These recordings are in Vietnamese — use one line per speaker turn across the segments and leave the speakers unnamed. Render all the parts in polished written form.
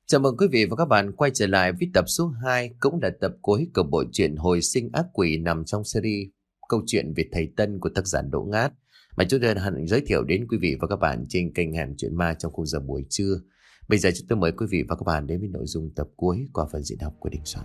Chào mừng quý vị và các bạn quay trở lại với tập số 2, cũng là tập cuối của bộ truyện Hồi sinh ác quỷ nằm trong series câu chuyện về thầy Tân của tác giả Đỗ Ngát mà chúng tôi hẳn giới thiệu đến quý vị và các bạn trên kênh Hẻm Chuyện Ma trong khung giờ buổi trưa. Bây giờ chúng tôi mời quý vị và các bạn đến với nội dung tập cuối qua phần diễn đọc của Đình Soạn.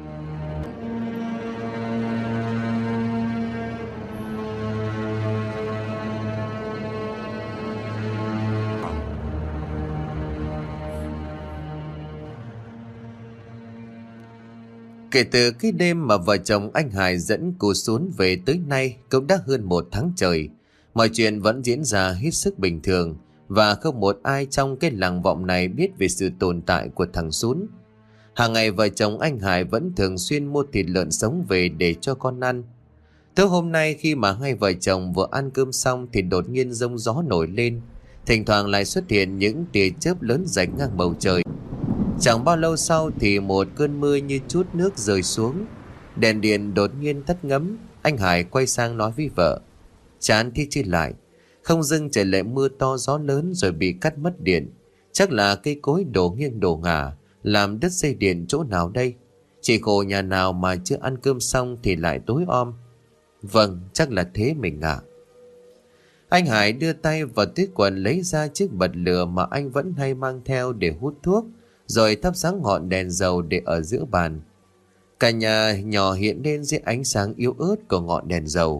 Kể từ cái đêm mà vợ chồng anh Hải dẫn cô xuống về tới nay cũng đã hơn 1 tháng trời. Mọi chuyện vẫn diễn ra hết sức bình thường và không một ai trong cái làng vọng này biết về sự tồn tại của thằng Sún. Hàng ngày vợ chồng anh Hải vẫn thường xuyên mua thịt lợn sống về để cho con ăn. Tới hôm nay khi mà hai vợ chồng vừa ăn cơm xong thì đột nhiên giông gió nổi lên. Thỉnh thoảng lại xuất hiện những tia chớp lớn rạch ngang bầu trời. Chẳng bao lâu sau thì một cơn mưa như trút nước rơi xuống. Đèn điện đột nhiên tắt ngấm. Anh Hải quay sang nói với vợ: chán thế chứ lại, không dưng trời lại mưa to gió lớn rồi bị cắt mất điện. Chắc là cây cối đổ nghiêng đổ ngả, làm đứt dây điện chỗ nào đây. Chỉ khổ nhà nào mà chưa ăn cơm xong thì lại tối om. Vâng, chắc là thế mình ạ. Anh Hải đưa tay vào túi quần lấy ra chiếc bật lửa mà anh vẫn hay mang theo để hút thuốc, rồi thắp sáng ngọn đèn dầu để ở giữa bàn. Cả nhà nhỏ hiện lên dưới ánh sáng yếu ớt của ngọn đèn dầu.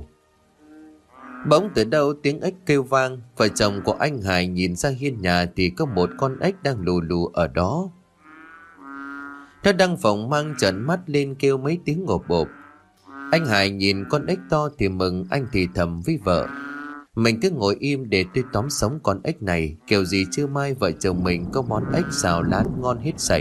Bỗng từ đâu tiếng ếch kêu vang. Vợ chồng của anh Hải nhìn ra hiên nhà thì có một con ếch đang lù lù ở đó. Nó đang phồng mang trợn mắt lên kêu mấy tiếng ngộp bộp. Anh Hải nhìn con ếch to thì mừng, anh thì thầm với vợ: mình cứ ngồi im để tôi tóm sống con ếch này, kiểu gì trưa mai vợ chồng mình có món ếch xào lán ngon hết sảy.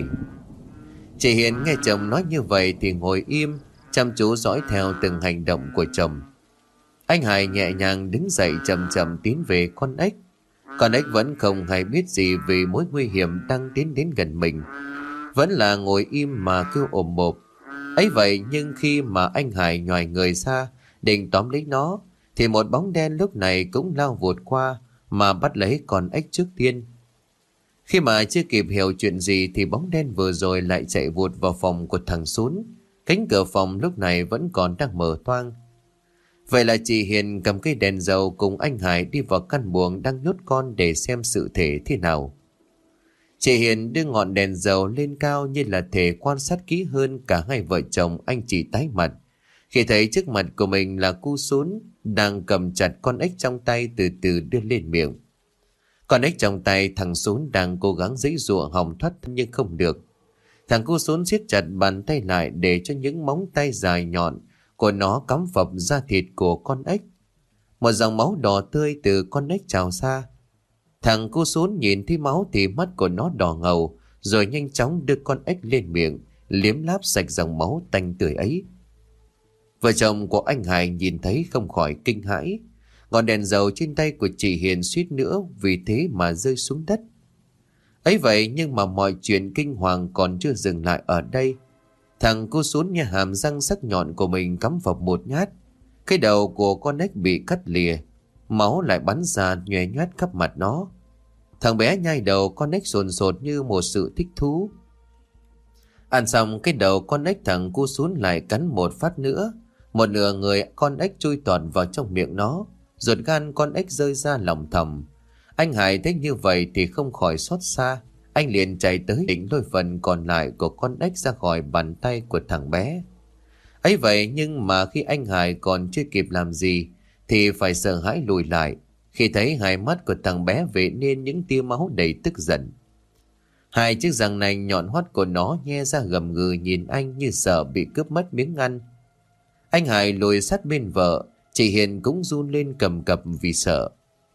Chị Hiền nghe chồng nói như vậy thì ngồi im, chăm chú dõi theo từng hành động của chồng. Anh Hải nhẹ nhàng đứng dậy chậm chậm tiến về con ếch. Con ếch vẫn không hay biết gì về mối nguy hiểm đang tiến đến gần mình, vẫn là ngồi im mà kêu ồm mộp. Ấy vậy nhưng khi mà anh Hải nhoài người ra định tóm lấy nó thì một bóng đen lúc này cũng lao vụt qua mà bắt lấy con ếch trước tiên. Khi mà chưa kịp hiểu chuyện gì thì bóng đen vừa rồi lại chạy vụt vào phòng của thằng Sún. Cánh cửa phòng lúc này vẫn còn đang mở toang. Vậy là chị Hiền cầm cây đèn dầu cùng anh Hải đi vào căn buồng đang nhốt con để xem sự thể thế nào. Chị Hiền đưa ngọn đèn dầu lên cao như là thể quan sát kỹ hơn cả hai vợ chồng anh chị tái mặt khi thấy trước mặt của mình là cu Sún đang cầm chặt con ếch trong tay từ từ đưa lên miệng. Con ếch trong tay thằng Sún đang cố gắng giãy giụa hòng thoát nhưng không được. Thằng cu Sún siết chặt bàn tay lại để cho những móng tay dài nhọn của nó cắm phập da thịt của con ếch. Một dòng máu đỏ tươi từ con ếch trào ra. Thằng cu Sún nhìn thấy máu thì mắt của nó đỏ ngầu, rồi nhanh chóng đưa con ếch lên miệng, liếm láp sạch dòng máu tanh tưởi ấy. Vợ chồng của anh Hải nhìn thấy không khỏi kinh hãi. Ngọn đèn dầu trên tay của chị Hiền suýt nữa vì thế mà rơi xuống đất. Ấy vậy nhưng mà mọi chuyện kinh hoàng còn chưa dừng lại ở đây. Thằng cu Sún nhà hàm răng sắc nhọn của mình cắm vào một nhát. Cái đầu của con ếch bị cắt lìa, máu lại bắn ra nhòe nhoét khắp mặt nó. Thằng bé nhai đầu con ếch sồn sột như một sự thích thú. Ăn xong cái đầu con ếch, thằng cu Sún lại cắn một phát nữa. Một nửa người con ếch chui tọt vào trong miệng nó, ruột gan con ếch rơi ra lòng thòng. Anh Hải thấy như vậy thì không khỏi xót xa. Anh liền chạy tới định lôi phần còn lại của con ếch ra khỏi bàn tay của thằng bé. Ấy vậy nhưng mà khi anh Hải còn chưa kịp làm gì thì phải sợ hãi lùi lại khi thấy hai mắt của thằng bé vệt nên những tia máu đầy tức giận. Hai chiếc răng nanh nhọn hoắt của nó nhe ra gầm gừ nhìn anh như sợ bị cướp mất miếng ăn. Anh Hải lùi sát bên vợ, chị Hiền cũng run lên cầm cập vì sợ.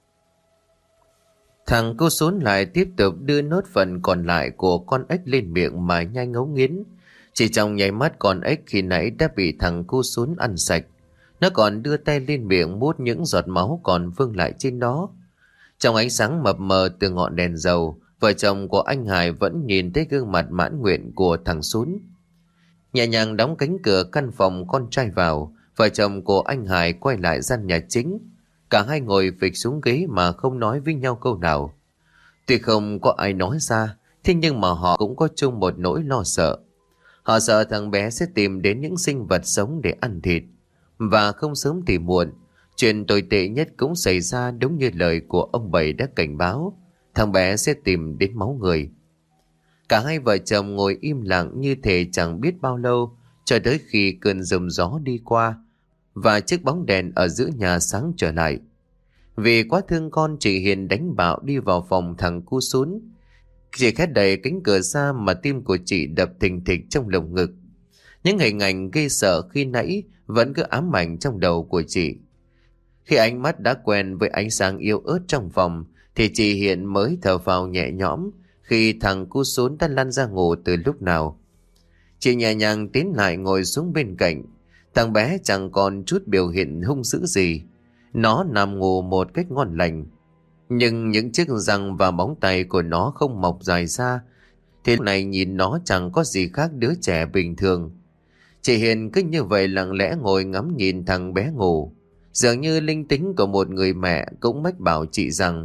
Thằng cô Sún lại tiếp tục đưa nốt phần còn lại của con ếch lên miệng mà nhai ngấu nghiến. Chỉ trong nháy mắt con ếch khi nãy đã bị thằng cô Sún ăn sạch. Nó còn đưa tay lên miệng mút những giọt máu còn vương lại trên đó. Trong ánh sáng mập mờ từ ngọn đèn dầu, vợ chồng của anh Hải vẫn nhìn thấy gương mặt mãn nguyện của thằng Sún. Nhẹ nhàng đóng cánh cửa căn phòng con trai vào, vợ chồng của anh Hải quay lại gian nhà chính. Cả hai ngồi phịch xuống ghế mà không nói với nhau câu nào. Tuy không có ai nói ra, Thế nhưng mà họ cũng có chung một nỗi lo sợ. Họ sợ thằng bé sẽ tìm đến những sinh vật sống để ăn thịt. Và không sớm thì muộn, chuyện tồi tệ nhất cũng xảy ra đúng như lời của ông Bảy đã cảnh báo. Thằng bé sẽ tìm đến máu người. Cả hai vợ chồng ngồi im lặng như thể chẳng biết bao lâu, cho tới khi cơn giông gió đi qua và chiếc bóng đèn ở giữa nhà sáng trở lại. Vì quá thương con, chị Hiền đánh bạo đi vào phòng thằng cu sún. Chị khẽ đẩy cánh cửa ra mà tim của chị đập thình thịch trong lồng ngực. Những hình ảnh ghê sợ khi nãy vẫn cứ ám ảnh trong đầu của chị. Khi ánh mắt đã quen với ánh sáng yếu ớt trong phòng, thì chị Hiền mới thở phào nhẹ nhõm khi thằng cu sún đã lăn ra ngủ từ lúc nào. Chị nhẹ nhàng tiến lại ngồi xuống bên cạnh. Thằng bé chẳng còn chút biểu hiện hung dữ gì. Nó nằm ngủ một cách ngon lành. Nhưng những chiếc răng và móng tay của nó không mọc dài ra. Thế này nhìn nó chẳng có gì khác đứa trẻ bình thường. Chị Hiền cứ như vậy lặng lẽ ngồi ngắm nhìn thằng bé ngủ. Dường như linh tính của một người mẹ cũng mách bảo chị rằng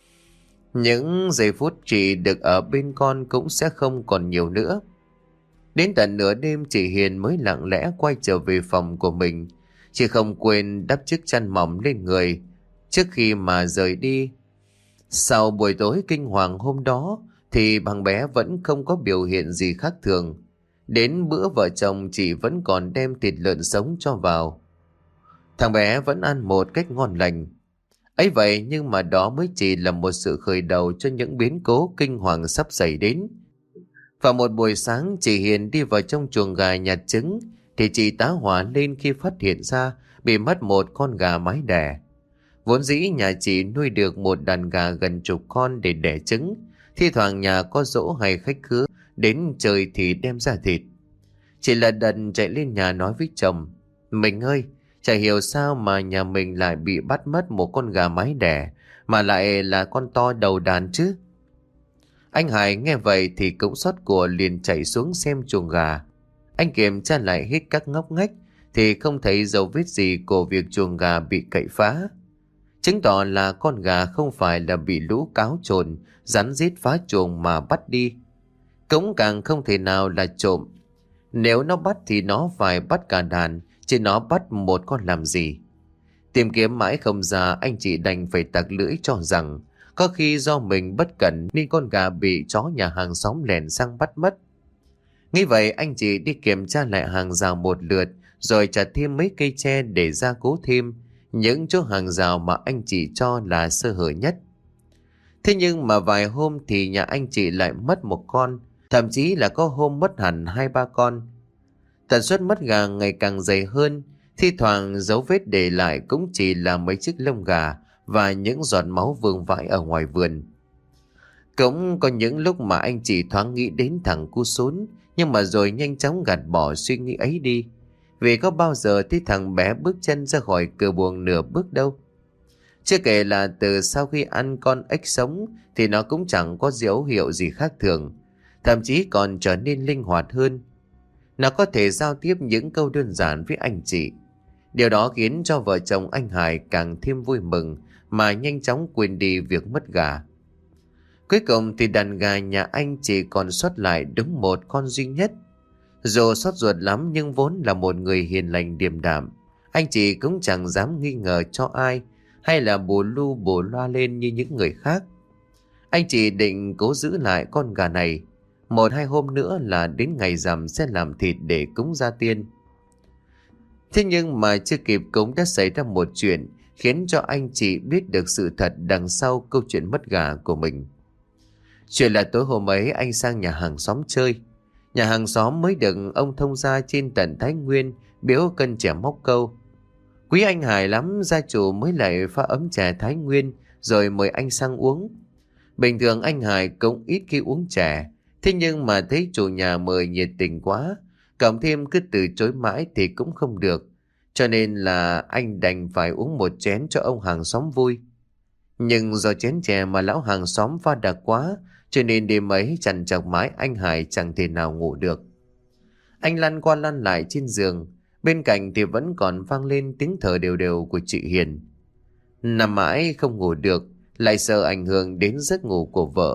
những giây phút chị được ở bên con cũng sẽ không còn nhiều nữa. Đến tận nửa đêm chị Hiền mới lặng lẽ quay trở về phòng của mình. Chị không quên đắp chiếc chăn mỏng lên người trước khi mà rời đi. Sau buổi tối kinh hoàng hôm đó thì thằng bé vẫn không có biểu hiện gì khác thường. Đến bữa vợ chồng chị vẫn còn đem thịt lợn sống cho vào. Thằng bé vẫn ăn một cách ngon lành. Ấy vậy nhưng mà đó mới chỉ là một sự khởi đầu cho những biến cố kinh hoàng sắp xảy đến. Vào một buổi sáng, chị Hiền đi vào trong chuồng gà nhặt trứng thì chị tá hỏa lên khi phát hiện ra bị mất một con gà mái đẻ. Vốn dĩ nhà chị nuôi được một đàn gà gần chục con để đẻ trứng. Thi thoảng nhà có giỗ hay khách khứa đến chơi thì đem ra thịt. Chị lật đật chạy lên nhà nói với chồng: "Mình ơi, chả hiểu sao mà nhà mình lại bị bắt mất một con gà mái đẻ, mà lại là con to đầu đàn chứ." Anh Hải nghe vậy thì cũng xót của liền chạy xuống xem chuồng gà. Anh kiểm tra lại hết các ngóc ngách thì không thấy dấu vết gì của việc chuồng gà bị cậy phá. Chứng tỏ là con gà không phải là bị lũ cáo trồn, rắn rít phá chuồng mà bắt đi. Cũng càng không thể nào là trộm. Nếu nó bắt thì nó phải bắt cả đàn, chứ nó bắt một con làm gì. Tìm kiếm mãi không ra, anh chị đành phải tặc lưỡi cho rằng có khi do mình bất cẩn nên con gà bị chó nhà hàng xóm lẻn sang bắt mất. Nghĩ vậy anh chị đi kiểm tra lại hàng rào một lượt, rồi chặt thêm mấy cây tre để gia cố thêm những chỗ hàng rào mà anh chị cho là sơ hở nhất. Thế nhưng mà vài hôm thì nhà anh chị lại mất một con, thậm chí là có hôm mất hẳn 2-3 con. Tần suất mất gà ngày càng dày hơn, thi thoảng dấu vết để lại cũng chỉ là mấy chiếc lông gà và những giọt máu vương vãi ở ngoài vườn. Cũng có những lúc mà anh chị thoáng nghĩ đến thằng cu sún, nhưng mà rồi nhanh chóng gạt bỏ suy nghĩ ấy đi. Vì có bao giờ thấy thằng bé bước chân ra khỏi cửa buồng nửa bước đâu. Chưa kể là từ sau khi ăn con ếch sống thì nó cũng chẳng có dấu hiệu gì khác thường, thậm chí còn trở nên linh hoạt hơn. Nó có thể giao tiếp những câu đơn giản với anh chị. Điều đó khiến cho vợ chồng anh Hải càng thêm vui mừng mà nhanh chóng quên đi việc mất gà. Cuối cùng thì đàn gà nhà anh chỉ còn sót lại đúng một con duy nhất. Dù sốt ruột lắm nhưng vốn là một người hiền lành điềm đạm, anh chị cũng chẳng dám nghi ngờ cho ai hay là bù lu bù loa lên như những người khác. Anh chị định cố giữ lại con gà này, 1-2 hôm nữa là đến ngày rằm sẽ làm thịt để cúng gia tiên. Thế nhưng mà chưa kịp cúng đã xảy ra một chuyện khiến cho anh chị biết được sự thật đằng sau câu chuyện mất gà của mình. Chuyện là tối hôm ấy anh sang nhà hàng xóm chơi. Nhà hàng xóm mới được ông thông gia trên tận Thái Nguyên biếu cân chè móc câu. Quý anh Hải lắm, gia chủ mới lại pha ấm chè Thái Nguyên rồi mời anh sang uống. Bình thường anh Hải cũng ít khi uống chè, thế nhưng mà thấy chủ nhà mời nhiệt tình quá, cộng thêm cứ từ chối mãi thì cũng không được, cho nên là anh đành phải uống một chén cho ông hàng xóm vui. Nhưng do chén chè mà lão hàng xóm pha đặc quá, cho nên đêm ấy trằn trọc mãi anh Hải chẳng thể nào ngủ được. Anh lăn qua lăn lại trên giường, bên cạnh thì vẫn còn vang lên tiếng thở đều đều của chị Hiền. Nằm mãi không ngủ được, lại sợ ảnh hưởng đến giấc ngủ của vợ,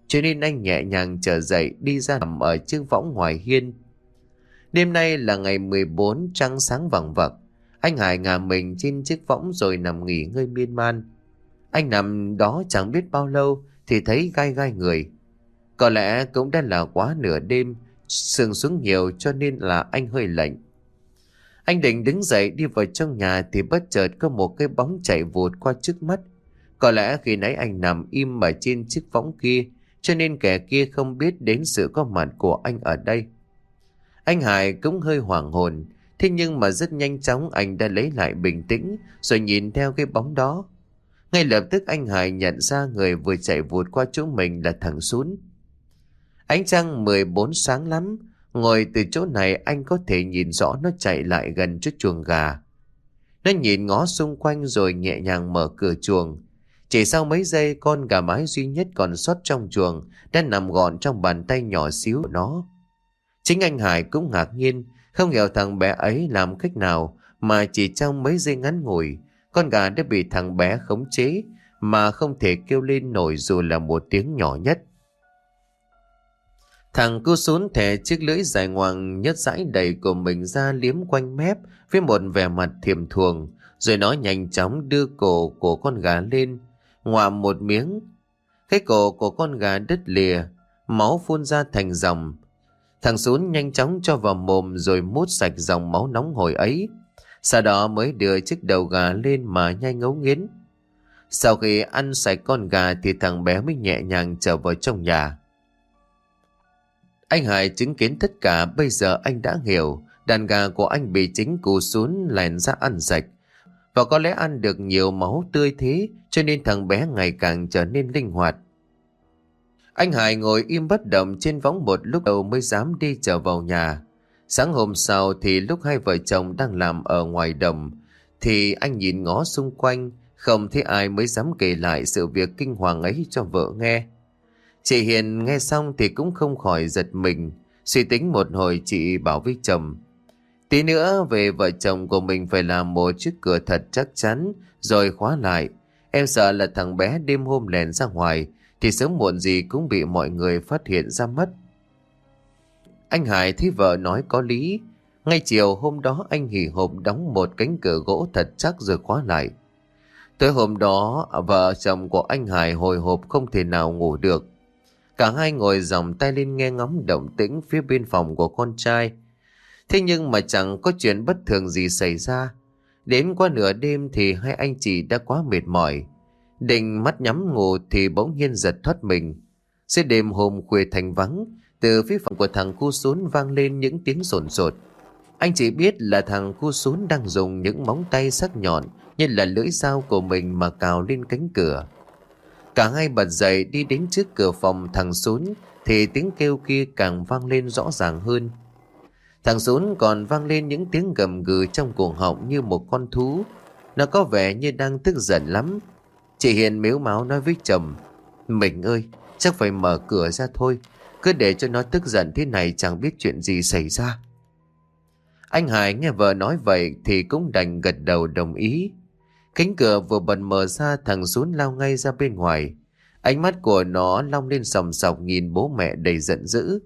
cho nên anh nhẹ nhàng trở dậy đi ra nằm ở chiếc võng ngoài hiên. Đêm nay là ngày 14, trăng sáng vằng vặc. Anh Hải ngả mình trên chiếc võng rồi nằm nghỉ ngơi miên man. Anh nằm đó chẳng biết bao lâu thì thấy gai gai người. Có lẽ cũng đã là quá nửa đêm, sương xuống nhiều cho nên là anh hơi lạnh. Anh định đứng dậy đi vào trong nhà thì bất chợt có một cái bóng chạy vụt qua trước mắt. Có lẽ khi nãy anh nằm im ở trên chiếc võng kia cho nên kẻ kia không biết đến sự có mặt của anh ở đây. Anh Hải cũng hơi hoảng hồn, thế nhưng mà rất nhanh chóng anh đã lấy lại bình tĩnh rồi nhìn theo cái bóng đó. Ngay lập tức anh Hải nhận ra người vừa chạy vụt qua chỗ mình là thằng Sún. Ánh trăng 14 sáng lắm, ngồi từ chỗ này anh có thể nhìn rõ nó chạy lại gần trước chuồng gà. Nó nhìn ngó xung quanh rồi nhẹ nhàng mở cửa chuồng. Chỉ sau mấy giây con gà mái duy nhất còn sót trong chuồng đã nằm gọn trong bàn tay nhỏ xíu của nó. Chính anh Hải cũng ngạc nhiên, không hiểu thằng bé ấy làm cách nào mà chỉ trong mấy giây ngắn ngủi, con gà đã bị thằng bé khống chế mà không thể kêu lên nổi dù là một tiếng nhỏ nhất. Thằng cu Sún thè chiếc lưỡi dài ngoằng nhớt dãi đầy của mình ra liếm quanh mép với một vẻ mặt thèm thuồng, rồi nó nhanh chóng đưa cổ của con gà lên, ngoạm một miếng. Cái cổ của con gà đứt lìa, máu phun ra thành dòng. Thằng Sún nhanh chóng cho vào mồm rồi mút sạch dòng máu nóng hổi ấy. Sau đó mới đưa chiếc đầu gà lên mà nhai ngấu nghiến. Sau khi ăn sạch con gà thì thằng bé mới nhẹ nhàng trở vào trong nhà. Anh Hải chứng kiến tất cả, bây giờ anh đã hiểu đàn gà của anh bị chính cụ Sún lèn ra ăn sạch. Và có lẽ ăn được nhiều máu tươi thế cho nên thằng bé ngày càng trở nên linh hoạt. Anh Hải ngồi im bất động trên võng một lúc đầu mới dám đi trở vào nhà. Sáng hôm sau thì lúc hai vợ chồng đang làm ở ngoài đồng thì anh nhìn ngó xung quanh, không thấy ai mới dám kể lại sự việc kinh hoàng ấy cho vợ nghe. Chị Hiền nghe xong thì cũng không khỏi giật mình, suy tính một hồi chị bảo với chồng: tí nữa về vợ chồng của mình phải làm một chiếc cửa thật chắc chắn rồi khóa lại. Em sợ là thằng bé đêm hôm lèn ra ngoài thì sớm muộn gì cũng bị mọi người phát hiện ra mất. Anh Hải thấy vợ nói có lý. Ngay chiều hôm đó anh hì hục đóng một cánh cửa gỗ thật chắc rồi khóa lại. Tối hôm đó vợ chồng của anh Hải hồi hộp không thể nào ngủ được. Cả hai ngồi dòng tay lên nghe ngóng động tĩnh phía bên phòng của con trai. Thế nhưng mà chẳng có chuyện bất thường gì xảy ra. Đến qua nửa đêm thì hai anh chị đã quá mệt mỏi. Định mắt nhắm ngủ thì bỗng nhiên giật thoát mình. Giữa đêm hôm khuya thành vắng, từ phía phòng của thằng cu Sún vang lên những tiếng sồn sột. Anh chỉ biết là thằng cu Sún đang dùng những móng tay sắc nhọn như là lưỡi dao của mình mà cào lên cánh cửa. Cả hai bật dậy đi đến trước cửa phòng thằng Sún thì tiếng kêu kia càng vang lên rõ ràng hơn. Thằng Sún còn vang lên những tiếng gầm gừ trong cổ họng như một con thú. Nó có vẻ như đang tức giận lắm. Chị Hiền mếu máo nói với chồng: mình ơi, chắc phải mở cửa ra thôi. Cứ để cho nó tức giận thế này chẳng biết chuyện gì xảy ra. Anh Hải nghe vợ nói vậy thì cũng đành gật đầu đồng ý. Cánh cửa vừa bật mở ra, thằng Sún lao ngay ra bên ngoài. Ánh mắt của nó long lên sòng sọc nhìn bố mẹ đầy giận dữ.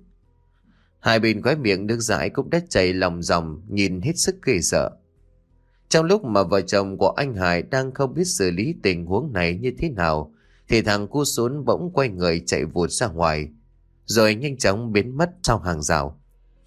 Hai bên khóe miệng nước dãi cũng đã chảy lòng ròng, nhìn hết sức ghê sợ. Trong lúc mà vợ chồng của anh Hải đang không biết xử lý tình huống này như thế nào thì thằng cu Sún bỗng quay người chạy vụt ra ngoài rồi nhanh chóng biến mất sau hàng rào.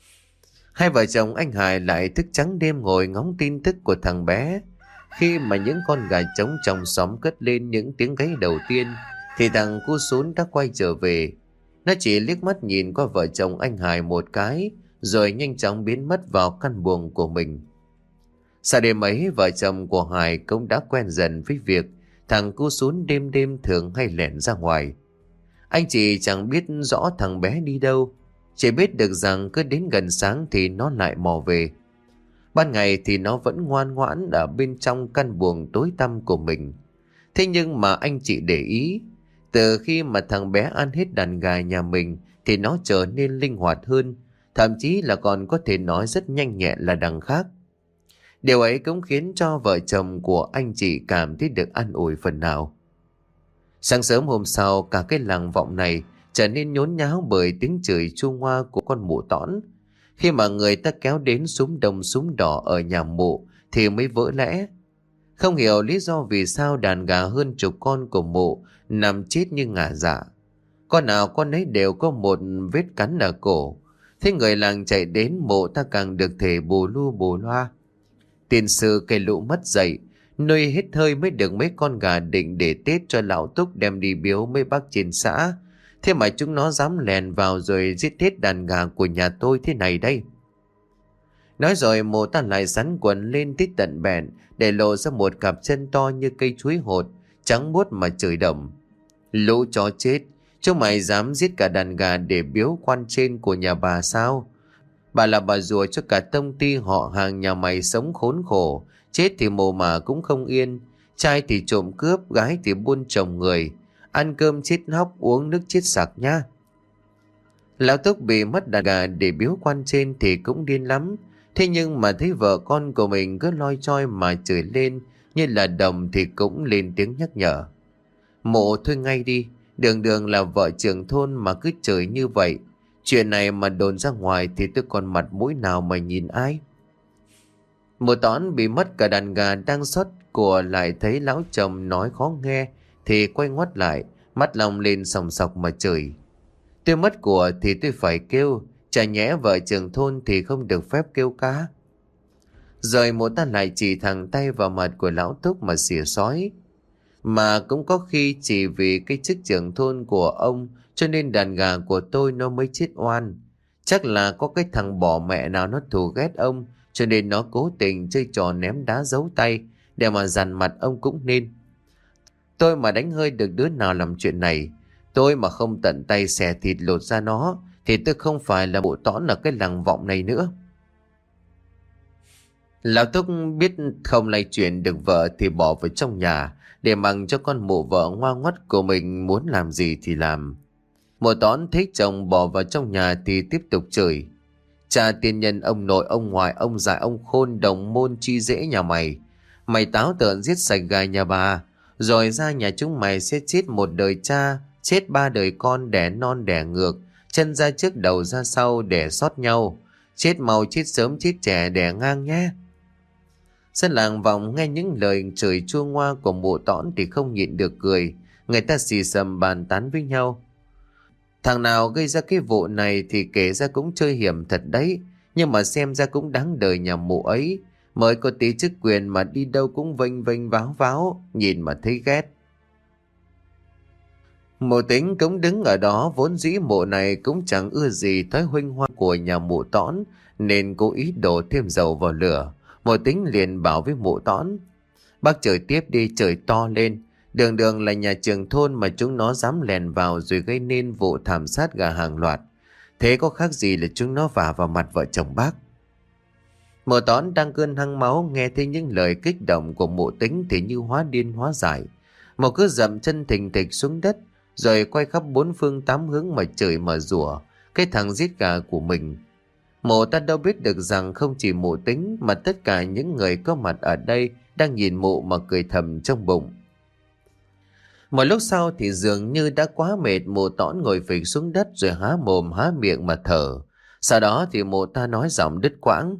Hai vợ chồng anh Hải lại thức trắng đêm ngồi ngóng tin tức của thằng bé. Khi mà những con gà trống trong xóm cất lên những tiếng gáy đầu tiên thì thằng cu Sún đã quay trở về. Nó chỉ liếc mắt nhìn qua vợ chồng anh Hải một cái rồi nhanh chóng biến mất vào căn buồng của mình. Sau đêm ấy, vợ chồng của Hải cũng đã quen dần với việc thằng cu Sún đêm đêm thường hay lẻn ra ngoài. Anh chị chẳng biết rõ thằng bé đi đâu, chỉ biết được rằng cứ đến gần sáng thì nó lại mò về. Ban ngày thì nó vẫn ngoan ngoãn ở bên trong căn buồng tối tăm của mình. Thế nhưng mà anh chị để ý, từ khi mà thằng bé ăn hết đàn gà nhà mình thì nó trở nên linh hoạt hơn, thậm chí là còn có thể nói rất nhanh nhẹn là đằng khác. Điều ấy cũng khiến cho vợ chồng của anh chị cảm thấy được an ủi phần nào. Sáng sớm hôm sau, cả cái làng Vọng này trở nên nhốn nháo bởi tiếng chửi chua ngoa của con mụ tõn. Khi mà người ta kéo đến súm đồng súm đỏ ở nhà mụ thì mới vỡ lẽ. Không hiểu lý do vì sao đàn gà hơn chục con của mụ nằm chết như ngả dạ. Con nào con ấy đều có một vết cắn ở cổ. Thế người làng chạy đến mộ ta càng được thể bù lu bù loa. Tiền sư cây lũ mất dậy, nuôi hết hơi mới được mấy con gà định để Tết cho lão Túc đem đi biếu mấy bác trên xã. Thế mà chúng nó dám lèn vào rồi giết hết đàn gà của nhà tôi thế này đây. Nói rồi mụ ta lại sắn quần lên tít tận bẹn để lộ ra một cặp chân to như cây chuối hột, trắng muốt mà trời đầm. Lũ chó chết, chúng mày dám giết cả đàn gà để biếu quan trên của nhà bà sao? Bà là bà rùa cho cả tông ty họ hàng nhà mày sống khốn khổ, chết thì mồ mà cũng không yên, trai thì trộm cướp, gái thì buôn chồng người, ăn cơm chết hóc, uống nước chết sặc nhá. Lão Túc bị mất đàn gà để biếu quan trên thì cũng điên lắm, thế nhưng mà thấy vợ con của mình cứ loi choi mà chửi lên như là đồng thì cũng lên tiếng nhắc nhở. Mộ thôi ngay đi, đường đường là vợ trưởng thôn mà cứ chửi như vậy. Chuyện này mà đồn ra ngoài thì tôi còn mặt mũi nào mà nhìn ai. Mụ tõn bị mất cả đàn gà đang xót của lại thấy lão chồng nói khó nghe thì quay ngoắt lại, mắt lòng lên sòng sọc mà chửi. Tôi mất của thì tôi phải kêu, chả nhẽ vợ trưởng thôn thì không được phép kêu cá. Rồi mụ ta lại chỉ thẳng tay vào mặt của lão Túc mà xỉa xói. Mà cũng có khi chỉ vì cái chức trưởng thôn của ông cho nên đàn gà của tôi nó mới chết oan. Chắc là có cái thằng bỏ mẹ nào nó thù ghét ông cho nên nó cố tình chơi trò ném đá giấu tay để mà dằn mặt ông cũng nên. Tôi mà đánh hơi được đứa nào làm chuyện này, tôi mà không tận tay xẻ thịt lột ra nó thì tôi không phải là bộ tõn ở cái làng vọng này nữa. Lão Túc biết không lay chuyển được vợ thì bỏ vào trong nhà để mặc cho con mụ vợ ngoan ngoắt của mình muốn làm gì thì làm. Mụ tõn thấy chồng bỏ vào trong nhà thì tiếp tục chửi. Cha tiên nhân ông nội ông ngoại ông dại ông khôn đồng môn chi dễ nhà mày. Mày táo tợn giết sạch gà nhà bà, rồi ra nhà chúng mày sẽ chết một đời cha, chết ba đời con, đẻ non đẻ ngược, chân ra trước đầu ra sau đẻ sót nhau, chết mau chết sớm chết trẻ đẻ ngang nhé. Dân làng vọng nghe những lời chửi chua ngoa của mụ tõn thì không nhịn được cười, người ta xì xầm bàn tán với nhau. Thằng nào gây ra cái vụ này thì kể ra cũng chơi hiểm thật đấy, nhưng mà xem ra cũng đáng đời nhà mụ ấy, mới có tí chức quyền mà đi đâu cũng vênh vênh váo váo, nhìn mà thấy ghét. Mụ Tính cũng đứng ở đó, vốn dĩ mụ này cũng chẳng ưa gì thói huênh hoang của nhà mụ tõn, nên cố ý đổ thêm dầu vào lửa. Mụ Tính liền bảo với mụ tõn: Bác chửi tiếp đi, chửi to lên, đường đường là nhà trưởng thôn mà chúng nó dám lèn vào rồi gây nên vụ thảm sát gà hàng loạt. Thế có khác gì là chúng nó vả vào mặt vợ chồng bác. Mụ tõn đang cơn hăng máu, nghe thấy những lời kích động của mụ Tính thì như hóa điên hóa dại. Mụ cứ dậm chân thình thịch xuống đất, rồi quay khắp bốn phương tám hướng mà chửi mà rủa cái thằng giết gà của mình. Mụ ta đâu biết được rằng không chỉ mụ Tính mà tất cả những người có mặt ở đây đang nhìn mụ mà cười thầm trong bụng. Một lúc sau thì dường như đã quá mệt, mụ tõn ngồi phịch xuống đất rồi há mồm há miệng mà thở. Sau đó thì mụ ta nói giọng đứt quãng: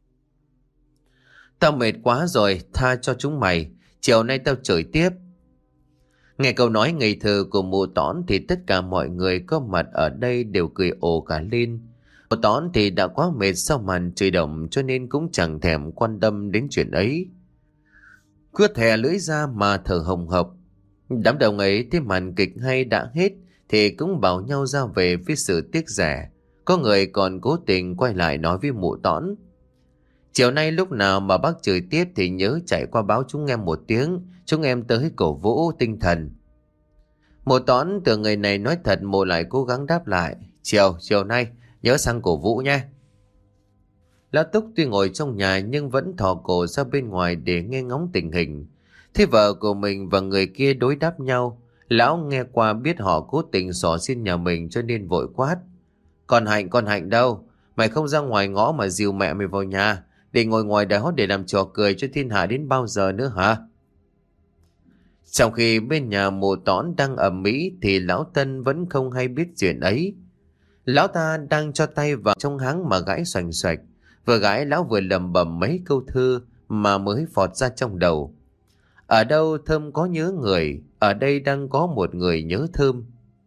Tao mệt quá rồi, tha cho chúng mày, chiều nay tao chửi tiếp. Nghe câu nói ngây thơ của mụ tõn thì tất cả mọi người có mặt ở đây đều cười ồ cả lên. Mụ tõn thì đã quá mệt sau màn chửi động cho nên cũng chẳng thèm quan tâm đến chuyện ấy, cứ thè lưỡi ra mà thở hồng hộc. Đám đông ấy thấy màn kịch hay đã hết thì cũng bảo nhau ra về với sự tiếc rẻ. Có người còn cố tình quay lại nói với mụ tõn: Chiều nay lúc nào mà bác chửi tiếp thì nhớ chạy qua báo chúng em một tiếng, chúng em tới cổ vũ tinh thần. Mụ tõn tưởng người này nói thật, mụ lại cố gắng đáp lại: Chiều nay nhớ sang cổ vũ nhé. Lão Túc tuy ngồi trong nhà nhưng vẫn thò cổ ra bên ngoài để nghe ngóng tình hình. Thế vợ của mình và người kia đối đáp nhau, lão nghe qua biết họ cố tình xỏ xin nhà mình cho nên vội quát: Con Hạnh đâu? Mày không ra ngoài ngõ mà dìu mẹ mày vào nhà, để ngồi ngoài đó để làm trò cười cho thiên hạ đến bao giờ nữa hả? Trong khi bên nhà mụ Tón đang ầm ĩ thì lão Tân vẫn không hay biết chuyện ấy. Lão ta đang cho tay vào trong háng mà gãi xoành xoạch. Vừa gãi lão vừa lẩm bẩm mấy câu thơ mà mới phọt ra trong đầu. Ở đâu thơm có nhớ người, ở đây đang có một người nhớ thơm.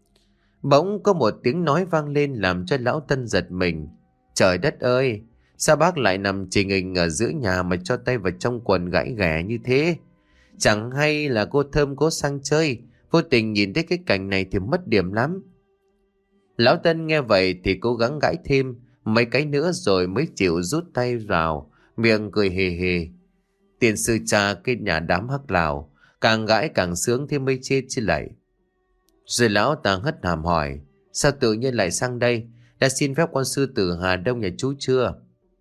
Bỗng có một tiếng nói vang lên làm cho lão Tân giật mình. Trời đất ơi, sao bác lại nằm trình hình ở giữa nhà mà cho tay vào trong quần gãi ghẻ như thế? Chẳng hay là cô Thơm cố sang chơi, vô tình nhìn thấy cái cảnh này thì mất điểm lắm. Lão Tân nghe vậy thì cố gắng gãi thêm mấy cái nữa rồi mới chịu rút tay vào, miệng cười hề hề. Tiền sư cha cái nhà đám hắc lào, càng gãi càng sướng thêm mấy chết chứ lại. Rồi lão ta hất hàm hỏi, sao tự nhiên lại sang đây, đã xin phép con sư tử Hà Đông nhà chú chưa?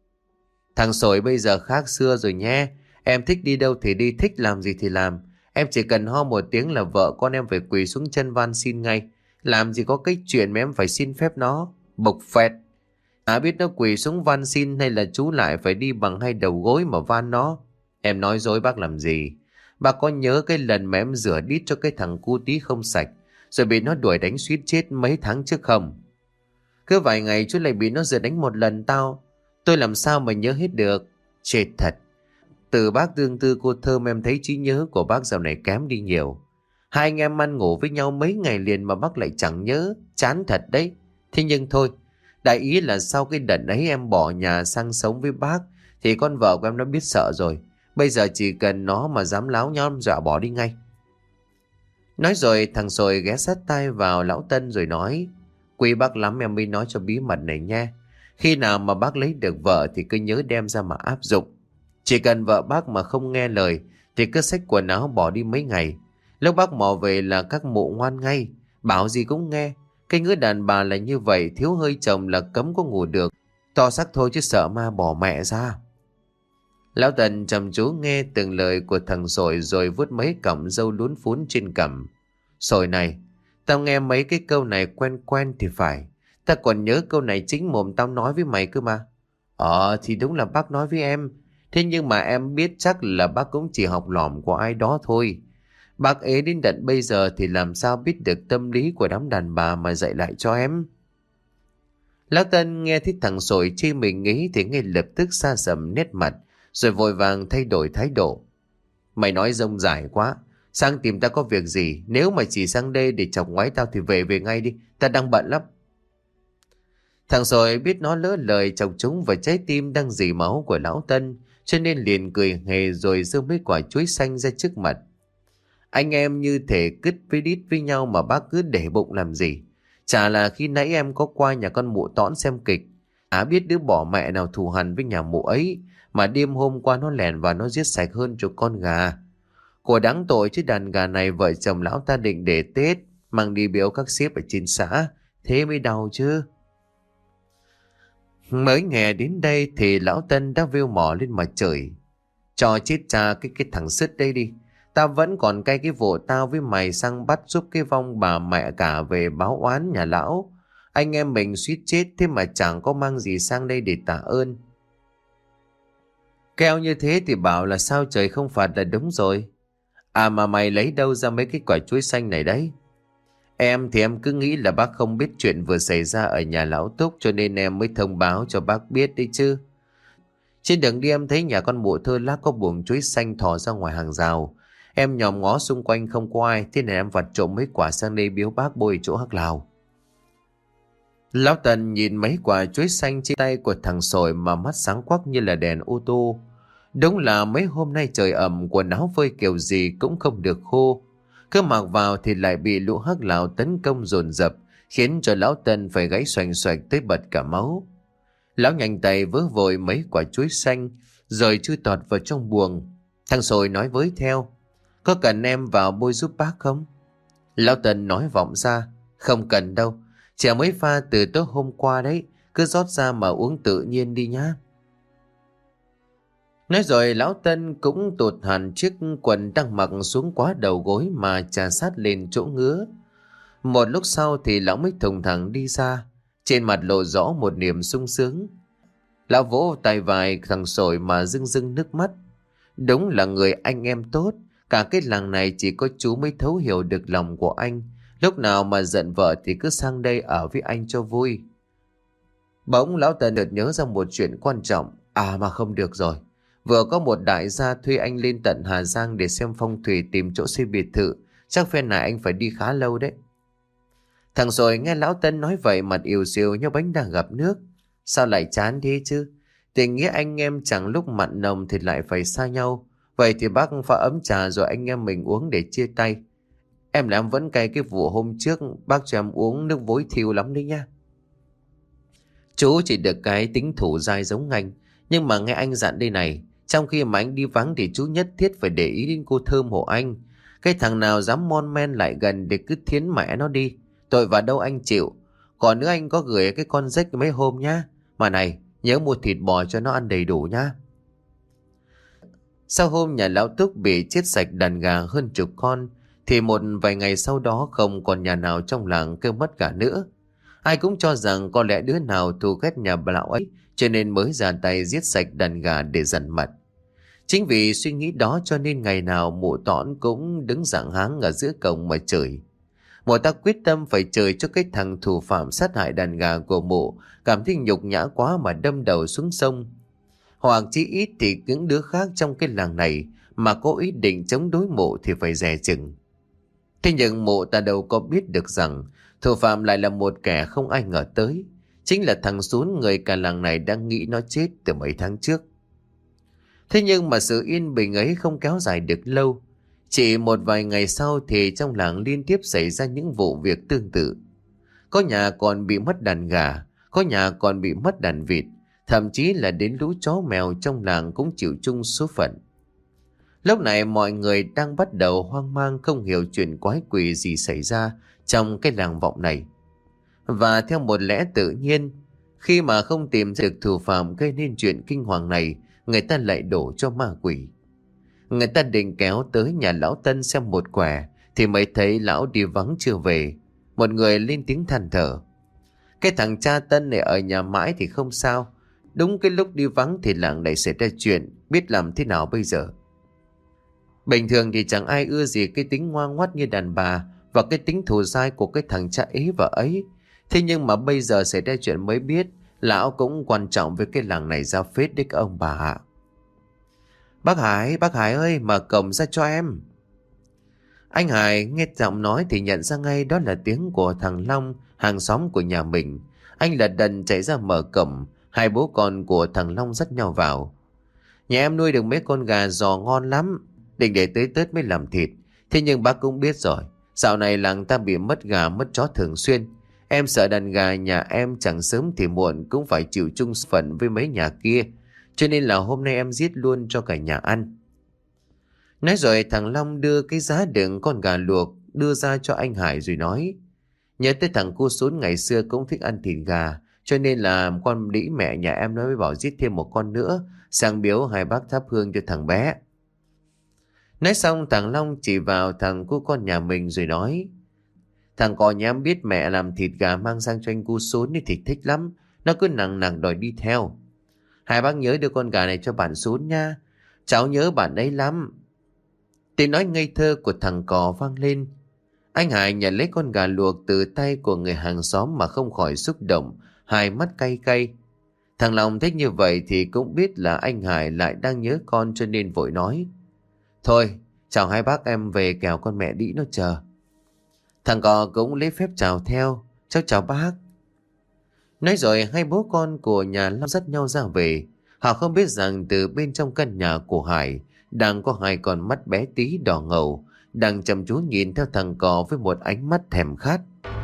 Thằng sồi bây giờ khác xưa rồi nhé, em thích đi đâu thì đi, thích làm gì thì làm. Em chỉ cần ho một tiếng là vợ con em phải quỳ xuống chân van xin ngay. Làm gì có cái chuyện mà em phải xin phép nó. Bộc phẹt. Biết nó quỳ xuống van xin hay là chú lại phải đi bằng hai đầu gối mà van nó? Em nói dối bác làm gì? Bác có nhớ cái lần mà em rửa đít cho cái thằng cu tí không sạch, rồi bị nó đuổi đánh suýt chết mấy tháng trước không? Cứ vài ngày chú lại bị nó rửa đánh một lần tao. Tôi làm sao mà nhớ hết được. Chết thật. Từ bác tương tư cô Thơm em thấy trí nhớ của bác dạo này kém đi nhiều. Hai anh em ăn ngủ với nhau mấy ngày liền mà bác lại chẳng nhớ. Chán thật đấy. Thế nhưng thôi, đại ý là sau cái đợt ấy em bỏ nhà sang sống với bác thì con vợ của em nó biết sợ rồi. Bây giờ chỉ cần nó mà dám láo nhom dọa bỏ đi ngay. Nói rồi thằng Sồi ghé sát tai vào lão Tân rồi nói, quý bác lắm em mới nói cho bí mật này nha. Khi nào mà bác lấy được vợ thì cứ nhớ đem ra mà áp dụng. Chỉ cần vợ bác mà không nghe lời thì cứ xách quần áo bỏ đi mấy ngày. Lúc bác mò về là các mụ ngoan ngay, bảo gì cũng nghe. Cái ngứa đàn bà là như vậy, thiếu hơi chồng là cấm có ngủ được. To xác thôi chứ sợ ma bỏ mẹ ra. Lão Tần trầm chú nghe từng lời của thằng Sồi rồi vuốt mấy cọng râu lún phún trên cằm. Sồi này, tao nghe mấy cái câu này quen quen thì phải. Ta còn nhớ câu này chính mồm tao nói với mày cơ mà. Thì đúng là bác nói với em. Thế nhưng mà em biết chắc là bác cũng chỉ học lỏm của ai đó thôi. Bác ế đến tận bây giờ thì làm sao biết được tâm lý của đám đàn bà mà dạy lại cho em. Lão Tân nghe thấy thằng Sồi chê mình nghĩ thì ngay lập tức xa sầm nét mặt, rồi vội vàng thay đổi thái độ. Mày nói rông rải quá, sang tìm ta có việc gì? Nếu mà chỉ sang đây để chọc ngoáy tao thì về ngay đi, ta đang bận lắm. Thằng Sồi biết nó lỡ lời chọc chúng vào trái tim đang dì máu của lão Tân, cho nên liền cười hề rồi giơ mấy quả chuối xanh ra trước mặt. Anh em như thể cứt với đít với nhau mà bác cứ để bụng làm gì? Chả là khi nãy em có qua nhà con mụ Tõn xem kịch. Biết đứa bỏ mẹ nào thù hằn với nhà mụ ấy, mà đêm hôm qua nó lèn vào nó giết sạch hơn chục con gà. Của đáng tội chứ đàn gà này vợ chồng lão ta định để Tết, mang đi biếu các sếp ở trên xã, thế mới đau chứ. Mới nghe đến đây thì lão Tân đã vêu mỏ lên mà chửi. Cho chết cha cái thằng sứt đây đi. Tao vẫn còn cay cái vụ tao với mày sang bắt giúp cái vong bà mẹ cả về báo oán nhà lão. Anh em mình suýt chết thế mà chẳng có mang gì sang đây để tạ ơn. Keo như thế thì bảo là sao trời không phạt là đúng rồi. Mà mày lấy đâu ra mấy cái quả chuối xanh này đấy? Em thì em cứ nghĩ là bác không biết chuyện vừa xảy ra ở nhà lão Túc cho nên em mới thông báo cho bác biết đấy chứ. Trên đường đi em thấy nhà con mụ Thơ Lác có buồng chuối xanh thò ra ngoài hàng rào. Em nhòm ngó xung quanh không có ai, thế nên em vặt trộm mấy quả sang đây biếu bác bôi chỗ hắc lào. Lão Tần nhìn mấy quả chuối xanh trên tay của thằng Sồi mà mắt sáng quắc như là đèn ô tô. Đúng là mấy hôm nay trời ẩm, quần áo phơi kiểu gì cũng không được khô. Cứ mặc vào thì lại bị lũ hắc lào tấn công dồn dập, khiến cho lão Tân phải gáy xoành xoạch tới bật cả máu. Lão nhanh tay vớ vội mấy quả chuối xanh rồi chui tọt vào trong buồng. Thằng Sồi nói với theo, có cần em vào bôi giúp bác không? Lão Tân nói vọng ra, không cần đâu, chè mới pha từ tối hôm qua đấy, cứ rót ra mà uống tự nhiên đi nhá. Nói rồi lão Tân cũng tụt hẳn chiếc quần đang mặc xuống quá đầu gối mà trà sát lên chỗ ngứa. Một lúc sau thì lão mới thùng thẳng đi ra, trên mặt lộ rõ một niềm sung sướng. Lão vỗ tay vai thằng Sồi mà rưng rưng nước mắt. Đúng là người anh em tốt, Cả cái làng này chỉ có chú mới thấu hiểu được lòng của anh. Lúc nào mà giận vợ thì cứ sang đây ở với anh cho vui. Bỗng lão Tần chợt nhớ ra một chuyện quan trọng. À mà không được rồi. Vừa có một đại gia thuê anh lên tận Hà Giang để xem phong thủy tìm chỗ xây biệt thự. Chắc phen này anh phải đi khá lâu đấy. Thằng rồi nghe lão Tân nói vậy mặt yếu xìu như bánh đang gặp nước. Sao lại chán thế chứ? Tình nghĩa anh em chẳng lúc mặn nồng thì lại phải xa nhau. Vậy thì bác pha ấm trà rồi anh em mình uống để chia tay. Em là em vẫn cay cái vụ hôm trước bác cho em uống nước vối thiêu lắm đấy nha. Chú chỉ được cái tính thủ dai giống anh. Nhưng mà nghe anh dặn đây này, trong khi mà anh đi vắng thì chú nhất thiết phải để ý đến cô Thơm hộ anh. Cái thằng nào dám mon men lại gần để cứ thiến mẹ nó đi. Tội vào đâu anh chịu. Còn nữa anh có gửi cái con rách mấy hôm nhá. Mà này, nhớ mua thịt bò cho nó ăn đầy đủ nhá. Sau hôm nhà lão Túc bị chết sạch đàn gà hơn chục con, thì một vài ngày sau đó không còn nhà nào trong làng kêu mất cả nữa. Ai cũng cho rằng có lẽ đứa nào thù ghét nhà bà lão ấy, cho nên mới ra tay giết sạch đàn gà để dằn mặt. Chính vì suy nghĩ đó cho nên ngày nào mụ Tỏn cũng đứng dạng háng ở giữa cổng mà chửi. Mụ ta quyết tâm phải chửi cho cái thằng thủ phạm sát hại đàn gà của mụ cảm thấy nhục nhã quá mà đâm đầu xuống sông. Hoặc chí ít thì những đứa khác trong cái làng này mà có ý định chống đối mụ thì phải dè chừng. Thế nhưng mụ ta đâu có biết được rằng thủ phạm lại là một kẻ không ai ngờ tới. Chính là thằng Sún, người cả làng này đang nghĩ nó chết từ mấy tháng trước. Thế nhưng mà sự yên bình ấy không kéo dài được lâu. Chỉ một vài ngày sau thì trong làng liên tiếp xảy ra những vụ việc tương tự. Có nhà còn bị mất đàn gà, có nhà còn bị mất đàn vịt, thậm chí là đến lũ chó mèo trong làng cũng chịu chung số phận. Lúc này mọi người đang bắt đầu hoang mang không hiểu chuyện quái quỷ gì xảy ra trong cái làng vọng này. Và theo một lẽ tự nhiên, khi mà không tìm được thủ phạm gây nên chuyện kinh hoàng này, người ta lại đổ cho ma quỷ. Người ta định kéo tới nhà lão Tân xem một quẻ, thì mới thấy lão đi vắng chưa về. Một người lên tiếng than thở: cái thằng cha Tân này ở nhà mãi thì không sao, đúng cái lúc đi vắng thì làng này xảy ra chuyện, biết làm thế nào bây giờ. Bình thường thì chẳng ai ưa gì cái tính ngoan ngoắt như đàn bà và cái tính thù dai của cái thằng cha ế vợ ấy. Thế nhưng mà bây giờ xảy ra chuyện mới biết lão cũng quan trọng với cái làng này ra phết đấy các ông bà ạ. Bác Hải ơi, mở cổng ra cho em. Anh Hải nghe giọng nói thì nhận ra ngay đó là tiếng của thằng Long, hàng xóm của nhà mình. Anh lật đật chạy ra mở cổng, hai bố con của thằng Long dắt nhau vào. Nhà em nuôi được mấy con gà giò ngon lắm, định để tới Tết mới làm thịt. Thế nhưng bác cũng biết rồi, dạo này làng ta bị mất gà mất chó thường xuyên. Em sợ đàn gà nhà em chẳng sớm thì muộn cũng phải chịu chung phận với mấy nhà kia. Cho nên là hôm nay em giết luôn cho cả nhà ăn. Nói rồi thằng Long đưa cái giá đựng con gà luộc đưa ra cho anh Hải rồi nói: nhớ tới thằng cu Sún ngày xưa cũng thích ăn thịt gà, cho nên là con đĩ mẹ nhà em nó mới bảo giết thêm một con nữa sang biếu hai bác thắp hương cho thằng bé. Nói xong thằng Long chỉ vào thằng cu con nhà mình rồi nói: thằng cò nhà em biết mẹ làm thịt gà mang sang cho anh cu Sún thì thích lắm, nó cứ nằng nằng đòi đi theo. Hai bác nhớ đưa con gà này cho bạn Sún nha, cháu nhớ bạn ấy lắm. Tiếng nói ngây thơ của thằng cò vang lên. Anh Hải nhận lấy con gà luộc từ tay của người hàng xóm mà không khỏi xúc động, hai mắt cay cay. Thằng Long thích như vậy thì cũng biết là anh Hải lại đang nhớ con cho nên vội nói: thôi, chào hai bác, em về kẻo con mẹ đĩ nó chờ. Thằng cò cũng lấy phép chào theo: cháu chào bác. Nói rồi hai bố con của nhà Long dắt nhau ra về. Họ không biết rằng từ bên trong căn nhà của Hải đang có hai con mắt bé tí đỏ ngầu đang chăm chú nhìn theo thằng cò với một ánh mắt thèm khát.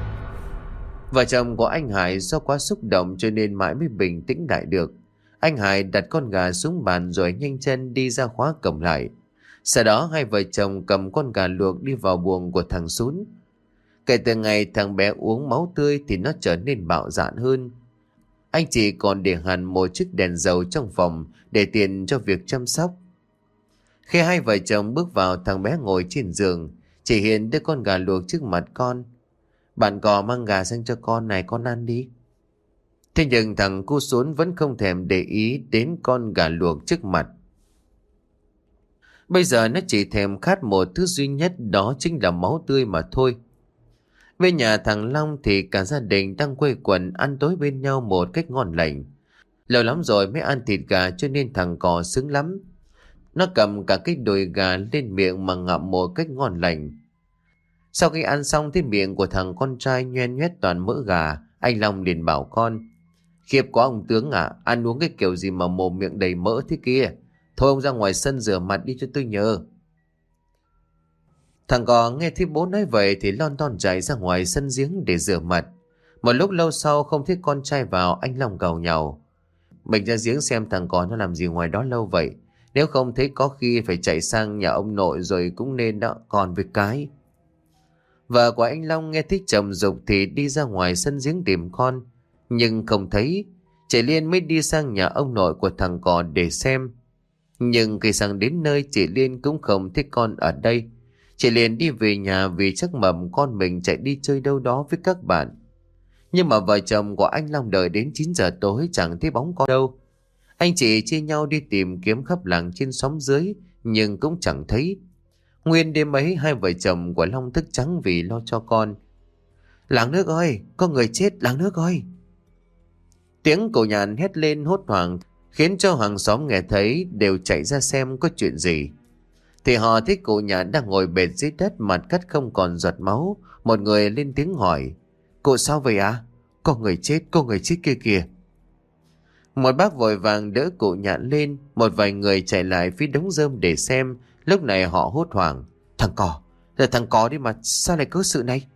Vợ chồng của anh Hải do quá xúc động cho nên mãi mới bình tĩnh lại được. Anh Hải đặt con gà xuống bàn rồi nhanh chân đi ra khóa cổng lại. Sau đó hai vợ chồng cầm con gà luộc đi vào buồng của thằng Sún. Kể từ ngày thằng bé uống máu tươi thì nó trở nên bạo dạn hơn. Anh chỉ còn để hẳn một chiếc đèn dầu trong phòng để tiền cho việc chăm sóc. Khi hai vợ chồng bước vào, thằng bé ngồi trên giường, chị Hiền đưa con gà luộc trước mặt con. Bạn cò mang gà sang cho con này, con ăn đi. Thế nhưng thằng cu Sún vẫn không thèm để ý đến con gà luộc trước mặt. Bây giờ nó chỉ thèm khát một thứ duy nhất, đó chính là máu tươi mà thôi. Bên nhà thằng Long thì cả gia đình đang quây quần ăn tối bên nhau một cách ngon lành. Lâu lắm rồi mới ăn thịt gà cho nên thằng Cò sướng lắm. Nó cầm cả cái đùi gà lên miệng mà ngậm một cách ngon lành. Sau khi ăn xong thì miệng của thằng con trai nhoen nhoét toàn mỡ gà. Anh Long liền bảo con: Khiếp quá ông tướng à, ăn uống cái kiểu gì mà mồm miệng đầy mỡ thế kia. Thôi ông ra ngoài sân rửa mặt đi cho tôi nhờ. Thằng Cò nghe thấy bố nói vậy thì lon ton chạy ra ngoài sân giếng để rửa mặt. Một lúc lâu sau không thấy con trai vào, anh Long gào nhào: Mình ra giếng xem thằng Cò nó làm gì ngoài đó lâu vậy. Nếu không thấy có khi phải chạy sang nhà ông nội rồi cũng nên đó, còn với cái. Vợ của anh Long nghe thấy chồng giục thì đi ra ngoài sân giếng tìm con, nhưng không thấy. Chị Liên mới đi sang nhà ông nội của thằng Cò để xem. Nhưng khi sang đến nơi, chị Liên cũng không thấy con ở đây. Chị liền đi về nhà vì chắc mầm con mình chạy đi chơi đâu đó với các bạn. Nhưng mà vợ chồng của anh Long đợi đến 9 giờ tối chẳng thấy bóng con đâu. Anh chị chia nhau đi tìm kiếm khắp làng trên xóm dưới, nhưng cũng chẳng thấy. Nguyên đêm ấy hai vợ chồng của Long thức trắng vì lo cho con. Làng nước ơi, có người chết, làng nước ơi. Tiếng cô Nhàn hét lên hốt hoảng khiến cho hàng xóm nghe thấy đều chạy ra xem có chuyện gì. Thì họ thấy cụ Nhàn đang ngồi bệt dưới đất, mặt cắt không còn giọt máu. Một người lên tiếng hỏi: Cụ sao vậy ạ? Có người chết kia kìa. Một bác vội vàng đỡ cụ Nhàn lên. Một vài người chạy lại phía đống rơm để xem. Lúc này họ hốt hoảng: Thằng Cò, là thằng Cò đi mà, sao lại có sự này?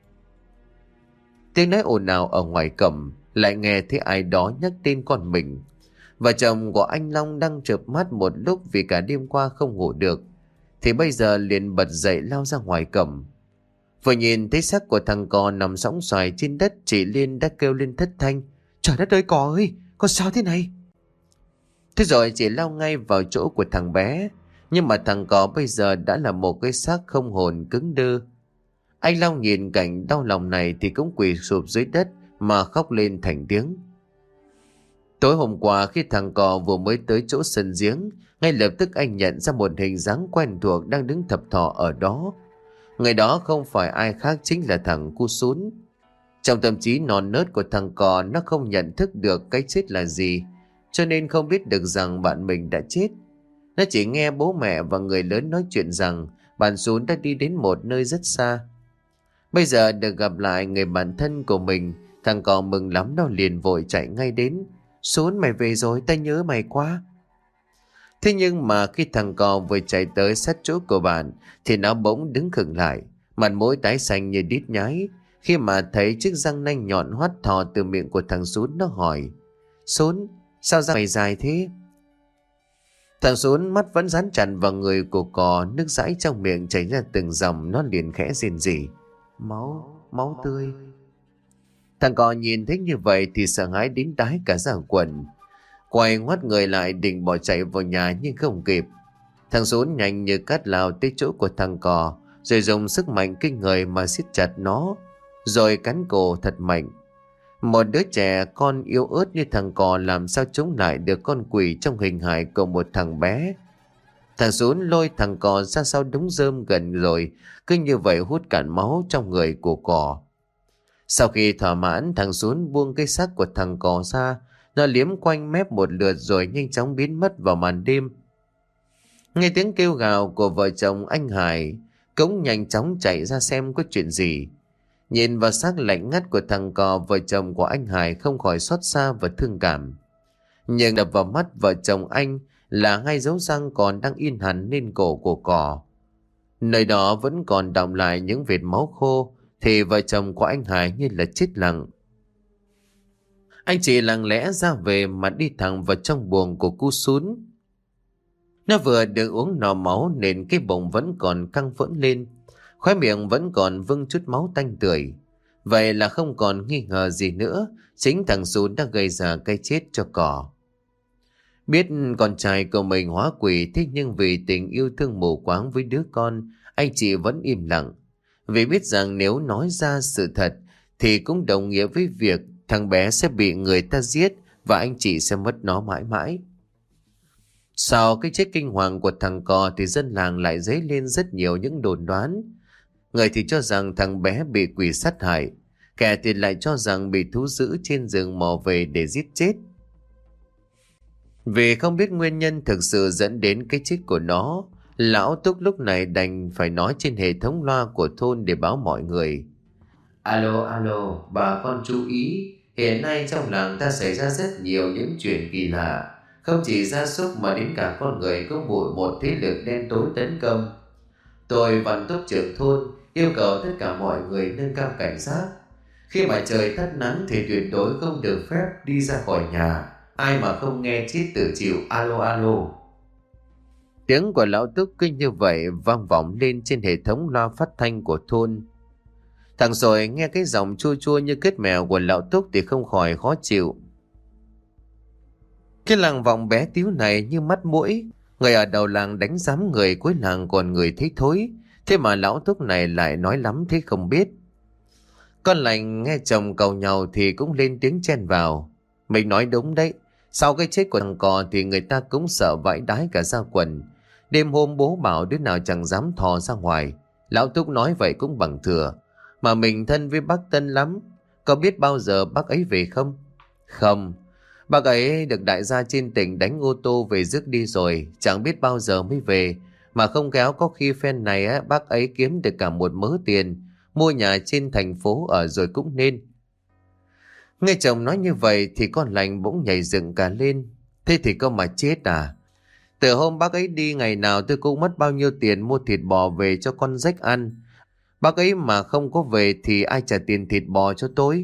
Tiếng nói ồn ào ở ngoài cổng, lại nghe thấy ai đó nhắc tên con mình. Vợ chồng của anh Long đang chợp mắt một lúc vì cả đêm qua không ngủ được, thì bây giờ liền bật dậy lao ra ngoài cổng. Vừa nhìn thấy xác của thằng Cò nằm sõng xoài trên đất, chị Liên đã kêu lên thất thanh: Trời đất ơi Cò ơi, con sao thế này? Thế rồi chị lao ngay vào chỗ của thằng bé. Nhưng mà thằng Cò bây giờ đã là một cái xác không hồn cứng đơ. Anh Long nhìn cảnh đau lòng này thì cũng quỳ sụp dưới đất mà khóc lên thành tiếng. Tối hôm qua khi thằng Cò vừa mới tới chỗ sân giếng, ngay lập tức anh nhận ra một hình dáng quen thuộc đang đứng thập thò ở đó. Người đó không phải ai khác chính là thằng Cu Sún. Trong tâm trí non nớt của thằng Cò, nó không nhận thức được cái chết là gì, cho nên không biết được rằng bạn mình đã chết. Nó chỉ nghe bố mẹ và người lớn nói chuyện rằng bạn Sún đã đi đến một nơi rất xa. Bây giờ được gặp lại người bạn thân của mình, thằng Cò mừng lắm, nó liền vội chạy ngay đến. Sún, mày về rồi, ta nhớ mày quá. Thế nhưng mà khi thằng Cò vừa chạy tới sát chỗ của bạn thì nó bỗng đứng khựng lại, mặt mũi tái xanh như đít nhái. Khi mà thấy chiếc răng nanh nhọn hoắt thò từ miệng của thằng Sún, nó hỏi: Sún, sao răng mày dài thế? Thằng Sún mắt vẫn dán chặt vào người của Cò, nước dãi trong miệng chảy ra từng dòng. Nó liền khẽ rên rỉ: Máu tươi. Thằng Cò nhìn thấy như vậy thì sợ hãi đến đái cả da quần, quay ngoắt người lại định bỏ chạy vào nhà nhưng không kịp. Thằng Sún nhanh như cát lao tới chỗ của thằng Cò, rồi dùng sức mạnh kinh người mà siết chặt nó, rồi cắn cổ thật mạnh. Một đứa trẻ con yếu ớt như thằng Cò làm sao chống lại được con quỷ trong hình hài của một thằng bé. Thằng Sún lôi thằng Cò ra sau đống rơm gần rồi cứ như vậy hút cạn máu trong người của Cò. Sau khi thỏa mãn, thằng Sún buông cái xác của thằng Cò ra. Nó liếm quanh mép một lượt rồi nhanh chóng biến mất vào màn đêm. Nghe tiếng kêu gào của vợ chồng anh Hải, cũng nhanh chóng chạy ra xem có chuyện gì. Nhìn vào xác lạnh ngắt của thằng Cò, vợ chồng của anh Hải không khỏi xót xa và thương cảm. Nhưng đập vào mắt vợ chồng anh là hai dấu răng còn đang in hẳn lên cổ của Cò. Nơi đó vẫn còn đọng lại những vệt máu khô, thì vợ chồng của anh Hải như là chết lặng. Anh chị lặng lẽ ra về mà đi thẳng vào trong buồng của Cu Sún. Nó vừa được uống nọ máu nên cái bụng vẫn còn căng phỡn lên, khóe miệng vẫn còn vương chút máu tanh tưởi. Vậy là không còn nghi ngờ gì nữa, chính thằng Sún đã gây ra cái chết cho Cò. Biết con trai của mình hóa quỷ, thế nhưng vì tình yêu thương mù quáng với đứa con, anh chị vẫn im lặng. Vì biết rằng nếu nói ra sự thật thì cũng đồng nghĩa với việc thằng bé sẽ bị người ta giết và anh chị sẽ mất nó mãi mãi. Sau cái chết kinh hoàng của thằng cò thì dân làng lại dấy lên rất nhiều những đồn đoán. Người thì cho rằng thằng bé bị quỷ sát hại, kẻ thì lại cho rằng bị thú dữ trên rừng mò về để giết chết. Vì không biết nguyên nhân thực sự dẫn đến cái chết của nó, lão Túc lúc này đành phải nói trên hệ thống loa của thôn để báo mọi người. Alo, alo, bà con chú ý, hiện nay trong làng ta xảy ra rất nhiều những chuyện kỳ lạ. Không chỉ gia súc mà đến cả con người cũng bị một thế lực đen tối tấn công. Tôi Văn Túc trưởng thôn yêu cầu tất cả mọi người nâng cao cảnh giác. Khi mà trời tắt nắng thì tuyệt đối không được phép đi ra khỏi nhà. Ai mà không nghe chết tự chịu. Alo, alo. Tiếng của lão Túc cứ như vậy vang vọng lên trên hệ thống loa phát thanh của thôn. Thằng rồi nghe cái giọng chua chua như kết mèo của lão Túc thì không khỏi khó chịu. Cái làng vọng bé tíu này như mắt mũi. Người ở đầu làng đánh giám người cuối làng còn người thấy thối. Thế mà lão Túc này lại nói lắm thế không biết. Con lành nghe chồng cầu nhau thì cũng lên tiếng chen vào. Mình nói đúng đấy. Sau cái chết của thằng cò thì người ta cũng sợ vãi đái cả ra quần. Đêm hôm bố bảo đứa nào chẳng dám thò ra ngoài. Lão Túc nói vậy cũng bằng thừa. Mà mình thân với bác Tân lắm. Có biết bao giờ bác ấy về không? Không. Bác ấy được đại gia trên tỉnh đánh ô tô về rước đi rồi. Chẳng biết bao giờ mới về. Mà không khéo có khi phen này á, bác ấy kiếm được cả một mớ tiền. Mua nhà trên thành phố ở rồi cũng nên. Nghe chồng nói như vậy thì con lành bỗng nhảy dựng cả lên. Thế thì có mà chết à? Từ hôm bác ấy đi ngày nào tôi cũng mất bao nhiêu tiền mua thịt bò về cho con rách ăn. Bác ấy mà không có về thì ai trả tiền thịt bò cho tôi?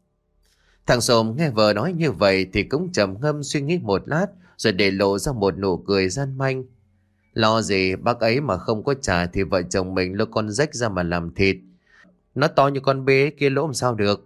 Thằng Sồm nghe vợ nói như vậy thì cũng trầm ngâm suy nghĩ một lát rồi để lộ ra một nụ cười gian manh. Lo gì bác ấy mà không có trả thì vợ chồng mình lôi con rách ra mà làm thịt. Nó to như con bê kia lỗ làm sao được.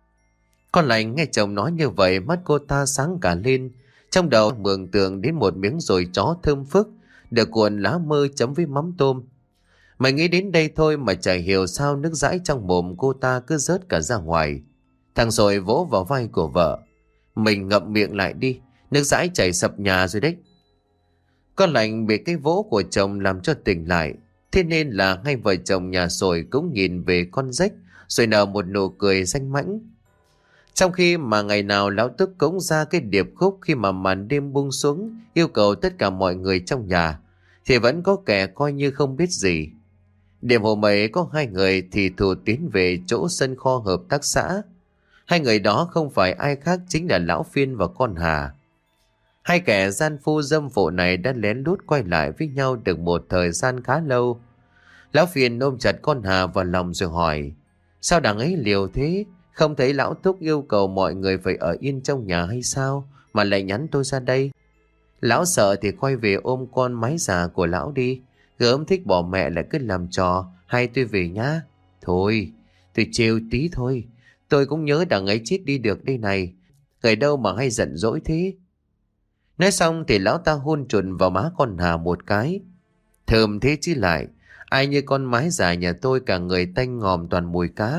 Con lành nghe chồng nói như vậy mắt cô ta sáng cả lên. Trong đầu mường tượng đến một miếng dồi chó thơm phức được cuộn lá mơ chấm với mắm tôm. Mày nghĩ đến đây thôi mà chả hiểu sao nước dãi trong mồm cô ta cứ rớt cả ra ngoài. Thằng rồi vỗ vào vai của vợ. Mình ngậm miệng lại đi, nước dãi chảy sập nhà rồi đấy. Con lành bị cái vỗ của chồng làm cho tỉnh lại. Thế nên là ngay vợ chồng nhà rồi cũng nhìn về con rách rồi nở một nụ cười danh mãnh. Trong khi mà ngày nào lão Tức cũng ra cái điệp khúc khi mà màn đêm buông xuống yêu cầu tất cả mọi người trong nhà, thì vẫn có kẻ coi như không biết gì. Đêm hôm ấy có hai người thì thù tiến về chỗ sân kho hợp tác xã. Hai người đó không phải ai khác chính là lão Phiên và con Hà. Hai kẻ gian phu dâm phụ này đã lén lút quay lại với nhau được một thời gian khá lâu. Lão Phiên ôm chặt con Hà vào lòng rồi hỏi: sao đằng ấy liều thế? Không thấy lão Túc yêu cầu mọi người phải ở yên trong nhà hay sao mà lại nhắn tôi ra đây? Lão sợ thì quay về ôm con mái già của lão đi. Gớm thích bỏ mẹ lại cứ làm trò. Hay tôi về nhá. Thôi tôi trêu tí thôi. Tôi cũng nhớ đằng ấy chết đi được đây này. Người đâu mà hay giận dỗi thế. Nói xong thì lão ta hôn trùn vào má con Hà một cái. Thơm thế chứ lại. Ai như con mái già nhà tôi cả người tanh ngòm toàn mùi cá.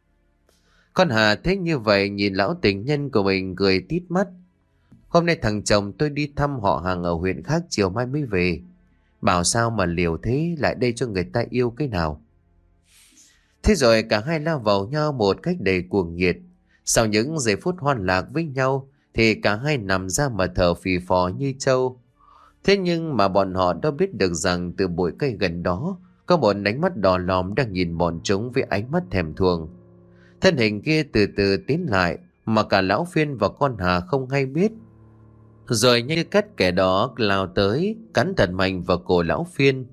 Con Hà thấy như vậy nhìn lão tình nhân của mình cười tít mắt. Hôm nay thằng chồng tôi đi thăm họ hàng ở huyện khác chiều mai mới về. Bảo sao mà liều thế, lại đây cho người ta yêu cái nào. Thế rồi cả hai lao vào nhau một cách đầy cuồng nhiệt. Sau những giây phút hoan lạc với nhau thì cả hai nằm ra mà thở phì phò như trâu. Thế nhưng mà bọn họ đâu biết được rằng từ bụi cây gần đó có một ánh mắt đỏ lòm đang nhìn bọn chúng với ánh mắt thèm thuồng. Thân hình kia từ từ tiến lại mà cả lão Phiên và con Hà không hay biết. Rồi như cắt kẻ đó lao tới cắn thật mạnh vào cổ lão Phiên.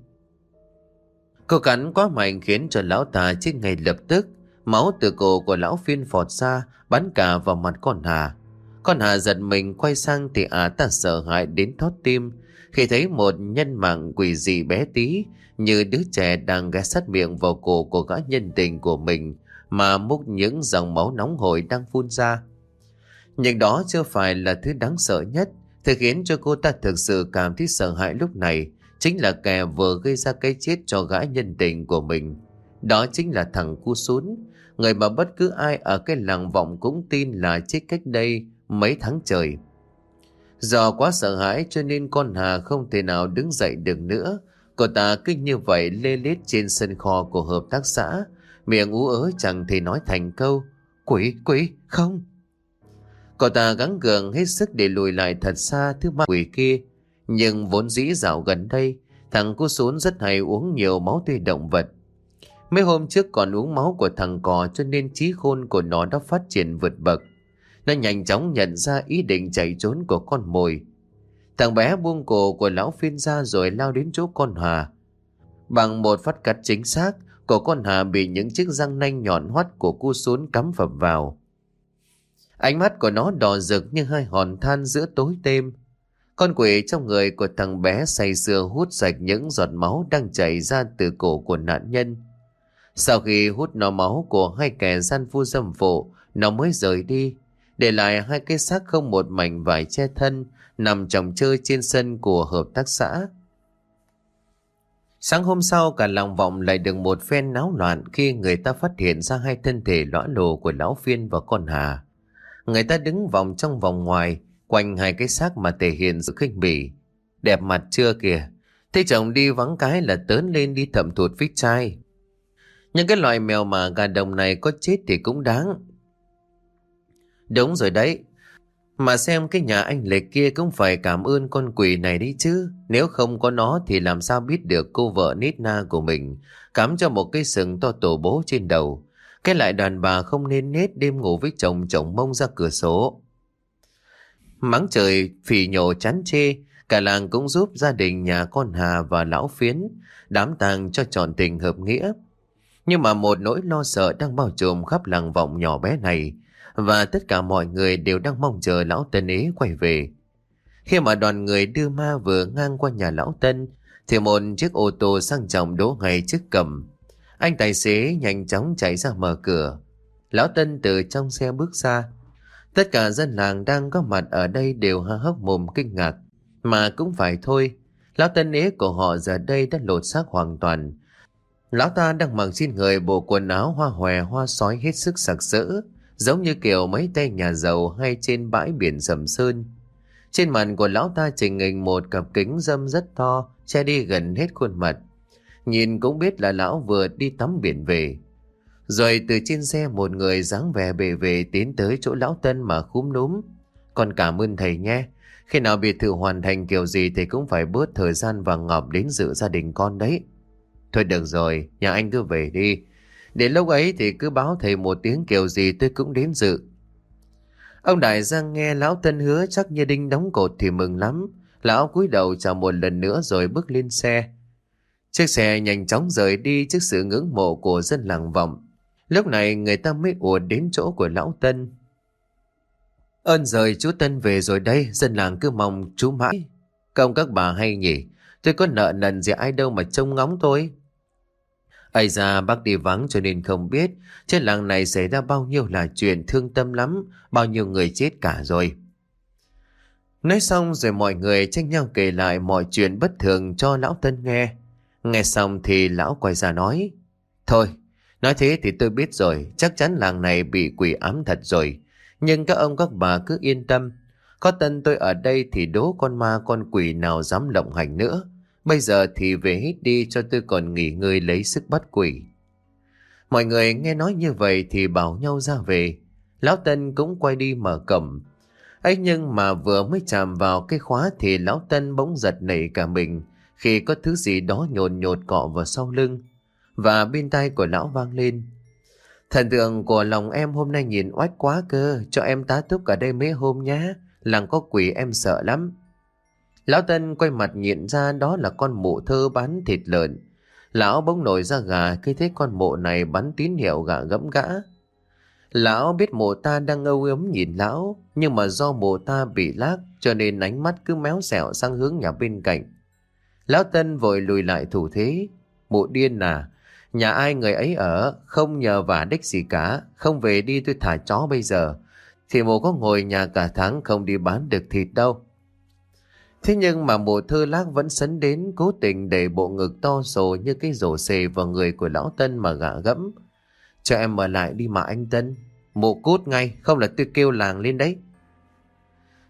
Cô cắn quá mạnh khiến cho lão ta chết ngay lập tức. Máu từ cổ của lão Phiên phọt ra bắn cả vào mặt con Hà. Con Hà giật mình quay sang thì ta sợ hãi đến thót tim khi thấy một nhân mạng quỷ dị bé tí như đứa trẻ đang ghé sát miệng vào cổ của gã nhân tình của mình mà múc những dòng máu nóng hổi đang phun ra. Nhưng đó chưa phải là thứ đáng sợ nhất. Thứ khiến cho cô ta thực sự cảm thấy sợ hãi lúc này chính là kẻ vừa gây ra cái chết cho gã nhân tình của mình. Đó chính là thằng cu sún, người mà bất cứ ai ở cái làng Vọng cũng tin là chết cách đây mấy tháng trời. Do quá sợ hãi cho nên con Hà không thể nào đứng dậy được nữa. Cô ta cứ như vậy lê lết trên sân kho của hợp tác xã, miệng ú ớ chẳng thể nói thành câu. Quỷ, quỷ, không. Cô ta gắng gượng hết sức để lùi lại thật xa thứ ma quỷ kia. Nhưng vốn dĩ dạo gần đây, thằng cu Sún rất hay uống nhiều máu tươi động vật. Mấy hôm trước còn uống máu của thằng cò cho nên trí khôn của nó đã phát triển vượt bậc. Nó nhanh chóng nhận ra ý định chạy trốn của con mồi. Thằng bé buông cổ của lão Phiên ra rồi lao đến chỗ con Hà. Bằng một phát cắt chính xác, cổ con Hà bị những chiếc răng nanh nhọn hoắt của cu Sún cắm phập vào. Ánh mắt của nó đỏ rực như hai hòn than giữa tối đêm. Con quỷ trong người của thằng bé say sưa hút sạch những giọt máu đang chảy ra từ cổ của nạn nhân. Sau khi hút nó máu của hai kẻ gian phu dâm phụ, nó mới rời đi, để lại hai cái xác không một mảnh vải che thân nằm chồng chơi trên sân của hợp tác xã. Sáng hôm sau, cả làng Vọng lại được một phen náo loạn khi người ta phát hiện ra hai thân thể lõa lồ của lão Phiên và con Hà. Người ta đứng vòng trong vòng ngoài quanh hai cái xác mà thể hiện sự khinh bỉ. Đẹp mặt chưa kìa, thế chồng đi vắng cái là tớn lên đi thẩm thụt với trai. Nhưng cái loại mèo mà gà đồng này có chết thì cũng đáng. Đúng rồi đấy, mà xem cái nhà anh Lệ kia cũng phải cảm ơn con quỷ này đi chứ. Nếu không có nó thì làm sao biết được cô vợ nít na của mình cắm cho một cái sừng to tổ bố trên đầu. Cái lại đàn bà không nên nết đêm ngủ với chồng chồng mông ra cửa sổ. Mắng trời phỉ nhổ chán chê, cả làng cũng giúp gia đình nhà con Hà và lão Phiến đám tang cho trọn tình hợp nghĩa. Nhưng mà một nỗi lo sợ đang bao trùm khắp làng Vọng nhỏ bé này, và tất cả mọi người đều đang mong chờ lão Tân ấy quay về. Khi mà đoàn người đưa ma vừa ngang qua nhà lão Tân thì một chiếc ô tô sang trọng đỗ ngay trước cổng. Anh tài xế nhanh chóng chạy ra mở cửa. Lão Tân từ trong xe bước ra. Tất cả dân làng đang có mặt ở đây đều há hốc mồm kinh ngạc. Mà cũng phải thôi, lão Tân ế của họ giờ đây đã lột xác hoàn toàn. Lão ta đang mặc trên người bộ quần áo hoa hòe hoa sói hết sức sặc sỡ, giống như kiểu mấy tay nhà giàu hay trên bãi biển Sầm Sơn. Trên mặt của lão ta chỉnh hình một cặp kính râm rất to, che đi gần hết khuôn mặt. Nhìn cũng biết là lão vừa đi tắm biển về. Rồi từ trên xe một người dáng vẻ bề về tiến tới chỗ lão Tân mà khúm núm. Con cảm ơn thầy nhé. Khi nào biệt thự hoàn thành kiểu gì thì cũng phải bớt thời gian và Ngọc đến dự gia đình con đấy. Thôi được rồi, nhà anh cứ về đi. Đến lúc ấy thì cứ báo thầy một tiếng kiểu gì tôi cũng đến dự. Ông Đại Giang nghe lão Tân hứa chắc như đinh đóng cột thì mừng lắm. Lão cúi đầu chào một lần nữa rồi bước lên xe. Chiếc xe nhanh chóng rời đi trước sự ngưỡng mộ của dân làng Vọng. Lúc này người ta mới ùa đến chỗ của lão Tân. Ơn rồi, chú Tân về rồi đây, dân làng cứ mong chú mãi. Công các bà hay nhỉ, tôi có nợ nần gì ai đâu mà trông ngóng tôi. Ây da, bác đi vắng cho nên không biết. Trên làng này xảy ra bao nhiêu là chuyện thương tâm lắm, bao nhiêu người chết cả rồi. Nói xong rồi mọi người tranh nhau kể lại mọi chuyện bất thường cho lão Tân nghe. Nghe xong thì lão quay ra nói. Thôi, nói thế thì tôi biết rồi, chắc chắn làng này bị quỷ ám thật rồi. Nhưng các ông các bà cứ yên tâm. Có Tân tôi ở đây thì đố con ma con quỷ nào dám lộng hành nữa. Bây giờ thì về hết đi cho tôi còn nghỉ ngơi lấy sức bắt quỷ. Mọi người nghe nói như vậy thì bảo nhau ra về. Lão Tân cũng quay đi mở cổng. Ấy nhưng mà vừa mới chạm vào cái khóa thì lão Tân bỗng giật nảy cả mình khi có thứ gì đó nhồn nhột cọ vào sau lưng. Và bên tai của lão vang lên. Thần tượng của lòng em hôm nay nhìn oách quá cơ, cho em tá túc ở đây mấy hôm nhá, làng có quỷ em sợ lắm. Lão Tân quay mặt nhìn ra đó là con mụ thơ bán thịt lợn. Lão bỗng nổi ra gà khi thấy con mụ này bắn tín hiệu gà gẫm gã. Lão biết mụ ta đang âu yếm nhìn lão, nhưng mà do mụ ta bị lác cho nên ánh mắt cứ méo xẹo sang hướng nhà bên cạnh. Lão Tân vội lùi lại thủ thế. Mụ điên à, nhà ai người ấy ở, không nhờ vả đích gì cả, không về đi tôi thả chó bây giờ. Thì mụ có ngồi nhà cả tháng không đi bán được thịt đâu. Thế nhưng mà mụ thơ lác vẫn sấn đến, cố tình đẩy bộ ngực to sồ như cái rổ xề vào người của lão Tân mà gạ gẫm. Cho em ở lại đi mà anh Tân. Mụ cút ngay, không là tôi kêu làng lên đấy.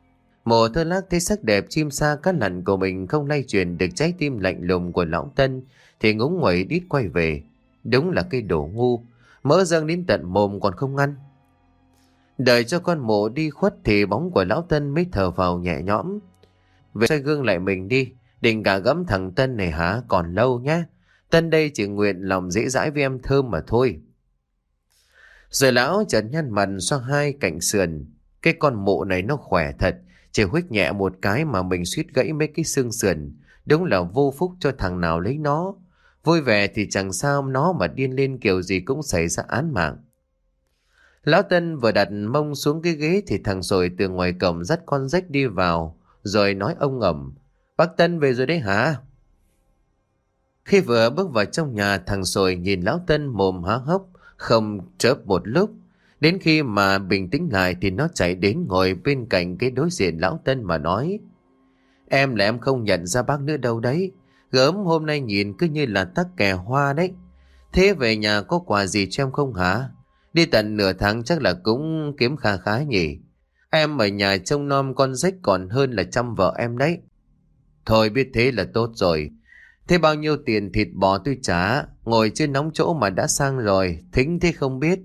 Mộ Thơ Lác thấy sắc đẹp chim sa cá lặn của mình không lay chuyển được trái tim lạnh lùng của lão Tân thì ngúng nguẩy đít quay về. Đúng là cái đồ ngu, mỡ dâng đến tận mồm còn không ăn. Đợi cho con mộ đi khuất thì bóng của lão Tân mới thở vào nhẹ nhõm. Về soi gương lại mình đi, định cả gẫm thằng Tân này hả, còn lâu nhá. Tân đây chỉ nguyện lòng dễ dãi với em Thơm mà thôi. Rồi lão chợt nhăn mặt xoa hai cạnh sườn. Cái con mộ này nó khỏe thật, chỉ huých nhẹ một cái mà mình suýt gãy mấy cái xương sườn. Đúng là vô phúc cho thằng nào lấy nó. Vui vẻ thì chẳng sao, nó mà điên lên kiểu gì cũng xảy ra án mạng. Lão Tân vừa đặt mông xuống cái ghế thì thằng Sồi từ ngoài cổng dắt con rách đi vào, rồi nói ông ẩm: "Bác Tân về rồi đấy hả?" Khi vừa bước vào trong nhà, thằng Sồi nhìn lão Tân mồm há hốc, không chớp một lúc. Đến khi mà bình tĩnh lại thì nó chạy đến ngồi bên cạnh cái đối diện lão Tân mà nói: "Em là em không nhận ra bác nữa đâu đấy. Gớm hôm nay nhìn cứ như là tắc kè hoa đấy. Thế về nhà có quà gì cho em không hả? Đi tận nửa tháng chắc là cũng kiếm kha khá nhỉ. Em ở nhà trông nom con rách còn hơn là chăm vợ em đấy." "Thôi biết thế là tốt rồi. Thế bao nhiêu tiền thịt bò tôi trả, ngồi trên nóng chỗ mà đã sang rồi, thính thế không biết."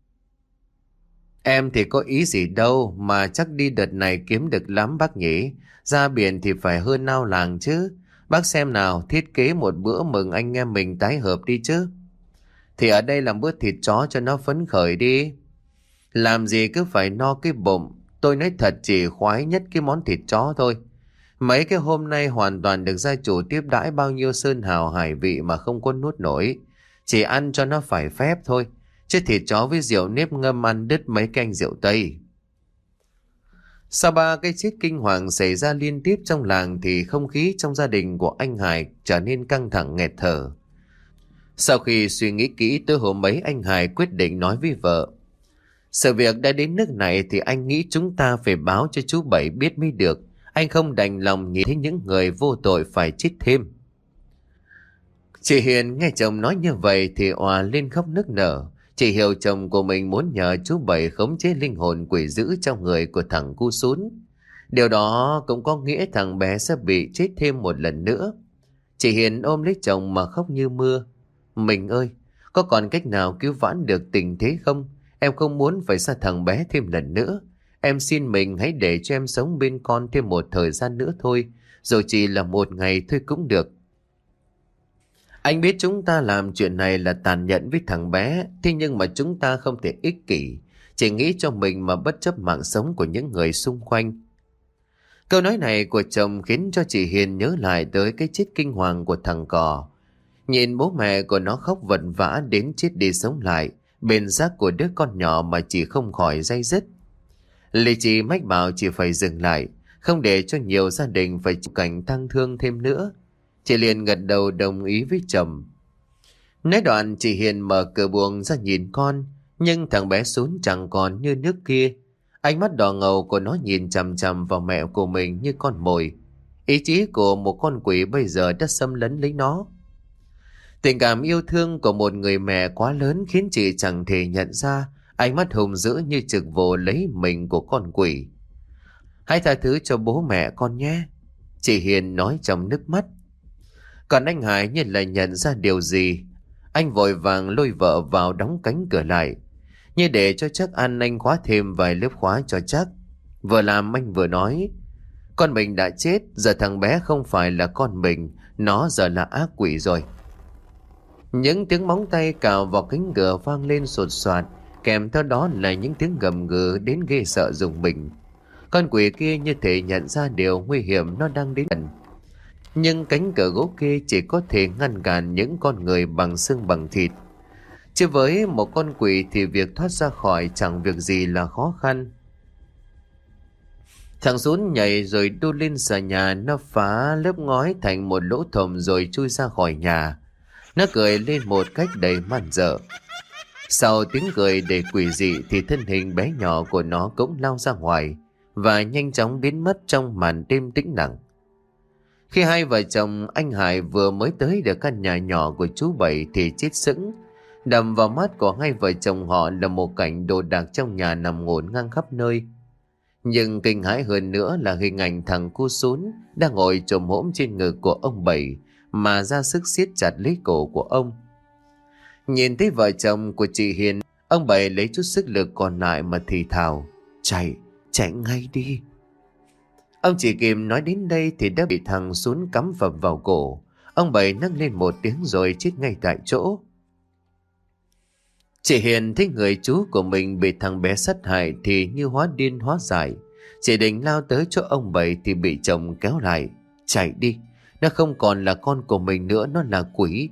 "Em thì có ý gì đâu, mà chắc đi đợt này kiếm được lắm bác nhỉ. Ra biển thì phải hơn nao làng chứ. Bác xem nào, thiết kế một bữa mừng anh em mình tái hợp đi chứ. Thì ở đây làm bữa thịt chó cho nó phấn khởi đi. Làm gì cứ phải no cái bụng. Tôi nói thật chỉ khoái nhất cái món thịt chó thôi. Mấy cái hôm nay hoàn toàn được gia chủ tiếp đãi bao nhiêu sơn hào hải vị mà không có nuốt nổi. Chỉ ăn cho nó phải phép thôi. Chứ thịt chó với rượu nếp ngâm ăn đứt mấy canh rượu Tây." Sau 3 cái chết kinh hoàng xảy ra liên tiếp trong làng thì không khí trong gia đình của anh Hải trở nên căng thẳng nghẹt thở. Sau khi suy nghĩ kỹ tới hôm ấy, anh Hải quyết định nói với vợ: "Sự việc đã đến nước này thì anh nghĩ chúng ta phải báo cho chú Bảy biết mới được. Anh không đành lòng nhìn thấy những người vô tội phải chết thêm." Chị Hiền nghe chồng nói như vậy thì òa lên khóc nức nở. Chị hiểu chồng của mình muốn nhờ chú Bảy khống chế linh hồn quỷ dữ trong người của thằng cu sún. Điều đó cũng có nghĩa thằng bé sẽ bị chết thêm một lần nữa. Chị Hiền ôm lấy chồng mà khóc như mưa. "Mình ơi, có còn cách nào cứu vãn được tình thế không? Em không muốn phải xa thằng bé thêm lần nữa. Em xin mình hãy để cho em sống bên con thêm một thời gian nữa thôi. Rồi chỉ là một ngày thôi cũng được. Anh biết chúng ta làm chuyện này là tàn nhẫn với thằng bé. Thế nhưng mà chúng ta không thể ích kỷ, chỉ nghĩ cho mình mà bất chấp mạng sống của những người xung quanh." Câu nói này của chồng khiến cho chị Hiền nhớ lại tới cái chết kinh hoàng của thằng cò. Nhìn bố mẹ của nó khóc vật vã đến chết đi sống lại bên xác của đứa con nhỏ mà chị không khỏi day dứt. Lì chị mách bảo chị phải dừng lại, không để cho nhiều gia đình phải chịu cảnh tang thương thêm nữa. Chị liền gật đầu đồng ý với chồng. Nói đoạn chị Hiền mở cửa buồng ra nhìn con, nhưng thằng bé Sún chẳng còn như nước kia. Ánh mắt đỏ ngầu của nó nhìn chằm chằm vào mẹ của mình như con mồi. Ý chí của một con quỷ bây giờ đã xâm lấn lấy nó. Tình cảm yêu thương của một người mẹ quá lớn khiến chị chẳng thể nhận ra ánh mắt hùng dữ như trực vồ lấy mình của con quỷ. "Hãy tha thứ cho bố mẹ con nhé," chị Hiền nói trong nước mắt. Còn anh Hải như là nhận ra điều gì. Anh vội vàng lôi vợ vào đóng cánh cửa lại. Như để cho chắc ăn, anh khóa thêm vài lớp khóa cho chắc. Vừa làm anh vừa nói: "Con mình đã chết, giờ thằng bé không phải là con mình, nó giờ là ác quỷ rồi." Những tiếng móng tay cào vào cánh cửa vang lên sột soạt, kèm theo đó là những tiếng gầm gừ đến ghê sợ rùng mình. Con quỷ kia như thể nhận ra điều nguy hiểm nó đang đến gần. Nhưng cánh cửa gỗ kia chỉ có thể ngăn cản những con người bằng xương bằng thịt. Chứ với một con quỷ thì việc thoát ra khỏi chẳng việc gì là khó khăn. Thằng Sún nhảy rồi đu lên xà nhà, nó phá lớp ngói thành một lỗ thủng rồi chui ra khỏi nhà. Nó cười lên một cách đầy man dợ. Sau tiếng cười đầy quỷ dị thì thân hình bé nhỏ của nó cũng lao ra ngoài và nhanh chóng biến mất trong màn đêm tĩnh lặng. Khi hai vợ chồng anh Hải vừa mới tới được căn nhà nhỏ của chú Bảy thì chết sững. Đầm vào mắt của hai vợ chồng họ là một cảnh đồ đạc trong nhà nằm ngổn ngang khắp nơi. Nhưng kinh hãi hơn nữa là hình ảnh thằng cu sún đang ngồi chồm hổm trên ngực của ông Bảy mà ra sức siết chặt lấy cổ của ông. Nhìn thấy vợ chồng của chị Hiền, ông Bảy lấy chút sức lực còn lại mà thì thào: Chạy, chạy ngay đi. Ông chỉ kịp nói đến đây thì đã bị thằng sún cắm phập vào cổ. Ông Bảy nấc lên một tiếng rồi chết ngay tại chỗ. Chị Hiền thấy người chú của mình bị thằng bé sát hại thì như hóa điên hóa dại. Chị định lao tới chỗ ông Bảy thì bị chồng kéo lại: Chạy đi, nó không còn là con của mình nữa, nó là quỷ.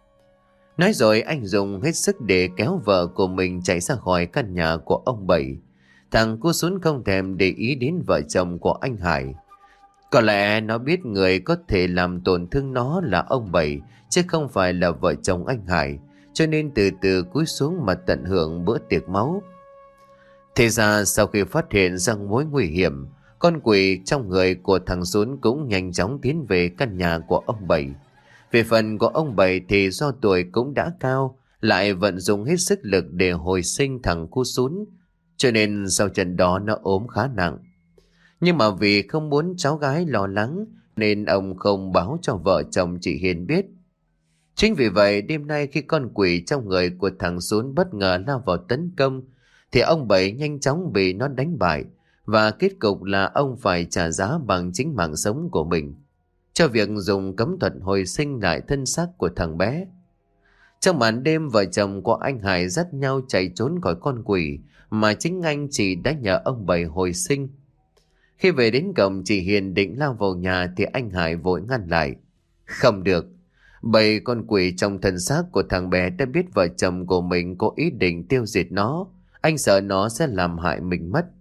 Nói rồi anh dùng hết sức để kéo vợ của mình chạy ra khỏi căn nhà của ông Bảy. Thằng cu sún không thèm để ý đến vợ chồng của anh Hải. Có lẽ nó biết người có thể làm tổn thương nó là ông Bảy, chứ không phải là vợ chồng anh Hải, cho nên từ từ cúi xuống mà tận hưởng bữa tiệc máu. Thế ra sau khi phát hiện ra mối nguy hiểm, con quỷ trong người của thằng sún cũng nhanh chóng tiến về căn nhà của ông Bảy. Về phần của ông Bảy thì do tuổi cũng đã cao, lại vận dụng hết sức lực để hồi sinh thằng cu sún, cho nên sau trận đó nó ốm khá nặng. Nhưng mà vì không muốn cháu gái lo lắng nên ông không báo cho vợ chồng chị Hiền biết. Chính vì vậy đêm nay khi con quỷ trong người của thằng sún bất ngờ lao vào tấn công thì ông Bảy nhanh chóng bị nó đánh bại, và kết cục là ông phải trả giá bằng chính mạng sống của mình cho việc dùng cấm thuật hồi sinh lại thân xác của thằng bé. Trong màn đêm, vợ chồng của anh Hải dắt nhau chạy trốn khỏi con quỷ mà chính anh chị đã nhờ ông Bảy hồi sinh. Khi về đến cổng, chị Hiền định lao vào nhà thì anh Hải vội ngăn lại: Không được, Bảy, con quỷ trong thân xác của thằng bé đã biết vợ chồng của mình có ý định tiêu diệt nó. Anh sợ nó sẽ làm hại mình mất.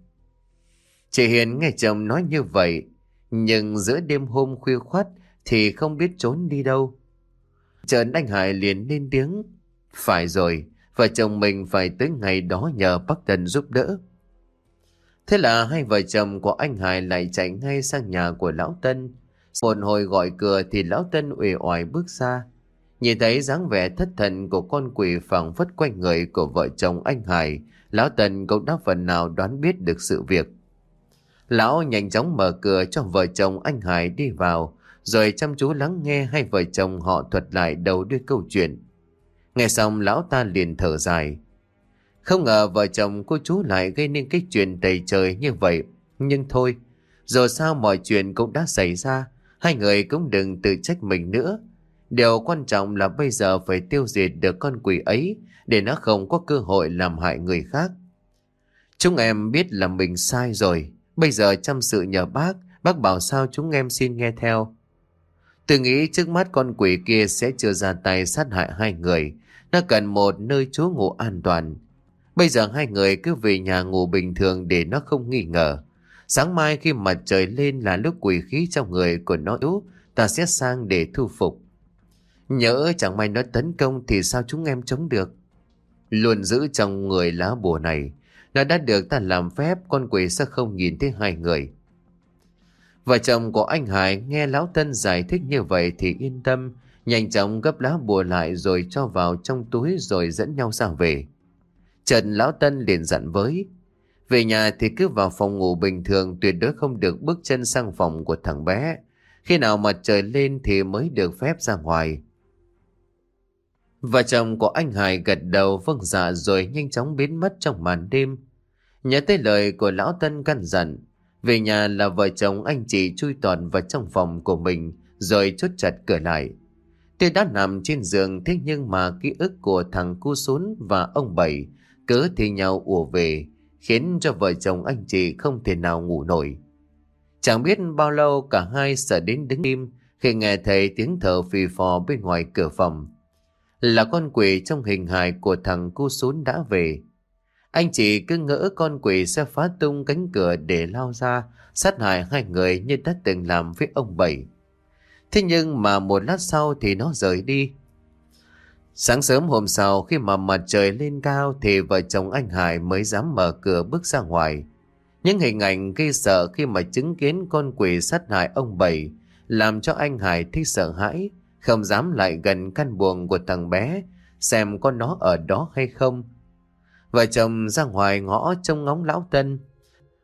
Chị Hiền nghe chồng nói như vậy, nhưng giữa đêm hôm khuya khoắt thì không biết trốn đi đâu. Chợt anh Hải liền lên tiếng: Phải rồi, vợ chồng mình phải tới ngày đó nhờ bác Tân giúp đỡ. Thế là hai vợ chồng của anh Hải lại chạy ngay sang nhà của lão Tân. Một hồi gọi cửa thì lão Tân uể oải bước ra. Nhìn thấy dáng vẻ thất thần của con quỷ phảng phất quanh người của vợ chồng anh Hải, lão Tân cũng đã phần nào đoán biết được sự việc. Lão nhanh chóng mở cửa cho vợ chồng anh Hải đi vào, rồi chăm chú lắng nghe hai vợ chồng họ thuật lại đầu đuôi câu chuyện. Nghe xong lão ta liền thở dài. Không ngờ vợ chồng cô chú lại gây nên cái chuyện tày trời như vậy. Nhưng thôi, dù sao mọi chuyện cũng đã xảy ra, hai người cũng đừng tự trách mình nữa. Điều quan trọng là bây giờ phải tiêu diệt được con quỷ ấy để nó không có cơ hội làm hại người khác. Chúng em biết là mình sai rồi, bây giờ chăm sự nhờ bác bảo sao chúng em xin nghe theo. Tôi nghĩ trước mắt con quỷ kia sẽ chưa ra tay sát hại hai người, nó cần một nơi trú ngụ an toàn. Bây giờ hai người cứ về nhà ngủ bình thường để nó không nghi ngờ. Sáng mai khi mặt trời lên là lúc quỷ khí trong người của nó yếu, ta sẽ sang để thu phục. Nhỡ chẳng may nó tấn công thì sao chúng em chống được? Luôn giữ trong người lá bùa này, nó đã được ta làm phép, con quỷ sẽ không nhìn thấy hai người. Vợ chồng của anh Hải nghe lão Tân giải thích như vậy thì yên tâm, nhanh chóng gấp lá bùa lại rồi cho vào trong túi rồi dẫn nhau ra về. Trần lão Tân liền dặn với: Về nhà thì cứ vào phòng ngủ bình thường, tuyệt đối không được bước chân sang phòng của thằng bé. Khi nào mặt trời lên thì mới được phép ra ngoài. Vợ chồng của anh Hải gật đầu vâng dạ rồi nhanh chóng biến mất trong màn đêm. Nhớ tới lời của lão Tân căn dặn, về nhà là vợ chồng anh chị chui tọt vào trong phòng của mình rồi chốt chặt cửa lại. Tôi đã nằm trên giường, thế nhưng mà ký ức của thằng cu sún và ông Bảy cứ thi nhau ùa về, khiến cho vợ chồng anh chị không thể nào ngủ nổi. Chẳng biết bao lâu cả hai sợ đến đứng im khi nghe thấy tiếng thở phì phò bên ngoài cửa phòng. Là con quỷ trong hình hài của thằng cu sún đã về. Anh chị cứ ngỡ con quỷ sẽ phá tung cánh cửa để lao ra sát hại hai người như đã từng làm với ông Bảy. Thế nhưng mà một lát sau thì nó rời đi. Sáng sớm hôm sau khi mà mặt trời lên cao thì vợ chồng anh Hải mới dám mở cửa bước ra ngoài. Những hình ảnh gây sợ khi mà chứng kiến con quỷ sát hại ông Bảy làm cho anh Hải thấy sợ hãi, không dám lại gần căn buồng của thằng bé xem có nó ở đó hay không. Vợ chồng ra ngoài ngõ trông ngóng lão Tân.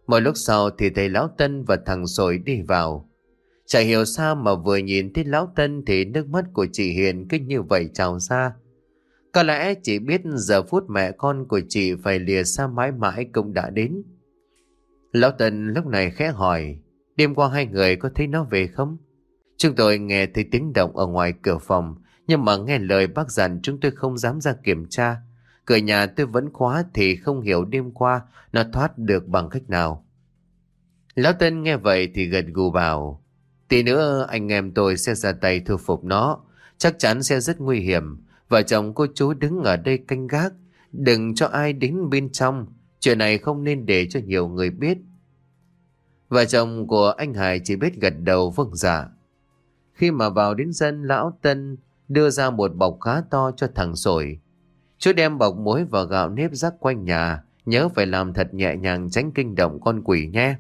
Một lúc sau thì thấy lão Tân và thằng Sồi đi vào. Chả hiểu sao mà vừa nhìn thấy lão Tân thì nước mắt của chị Hiền cứ như vậy trào ra. Có lẽ chị biết giờ phút mẹ con của chị phải lìa xa mãi mãi cũng đã đến. Lão Tân lúc này khẽ hỏi, đêm qua hai người có thấy nó về không? Chúng tôi nghe thấy tiếng động ở ngoài cửa phòng, nhưng mà nghe lời bác dặn chúng tôi không dám ra kiểm tra. Cửa nhà tôi vẫn khóa thì không hiểu đêm qua nó thoát được bằng cách nào. Lão Tân nghe vậy thì gật gù bảo, tí nữa anh em tôi sẽ ra tay thu phục nó, chắc chắn sẽ rất nguy hiểm. Vợ chồng cô chú đứng ở đây canh gác, đừng cho ai đến bên trong, chuyện này không nên để cho nhiều người biết. Vợ chồng của anh Hải chỉ biết gật đầu vâng dạ. Khi mà vào đến sân, lão Tân đưa ra một bọc khá to cho thằng Sồi. Chú đem bọc muối và gạo nếp rắc quanh nhà, nhớ phải làm thật nhẹ nhàng tránh kinh động con quỷ nhé.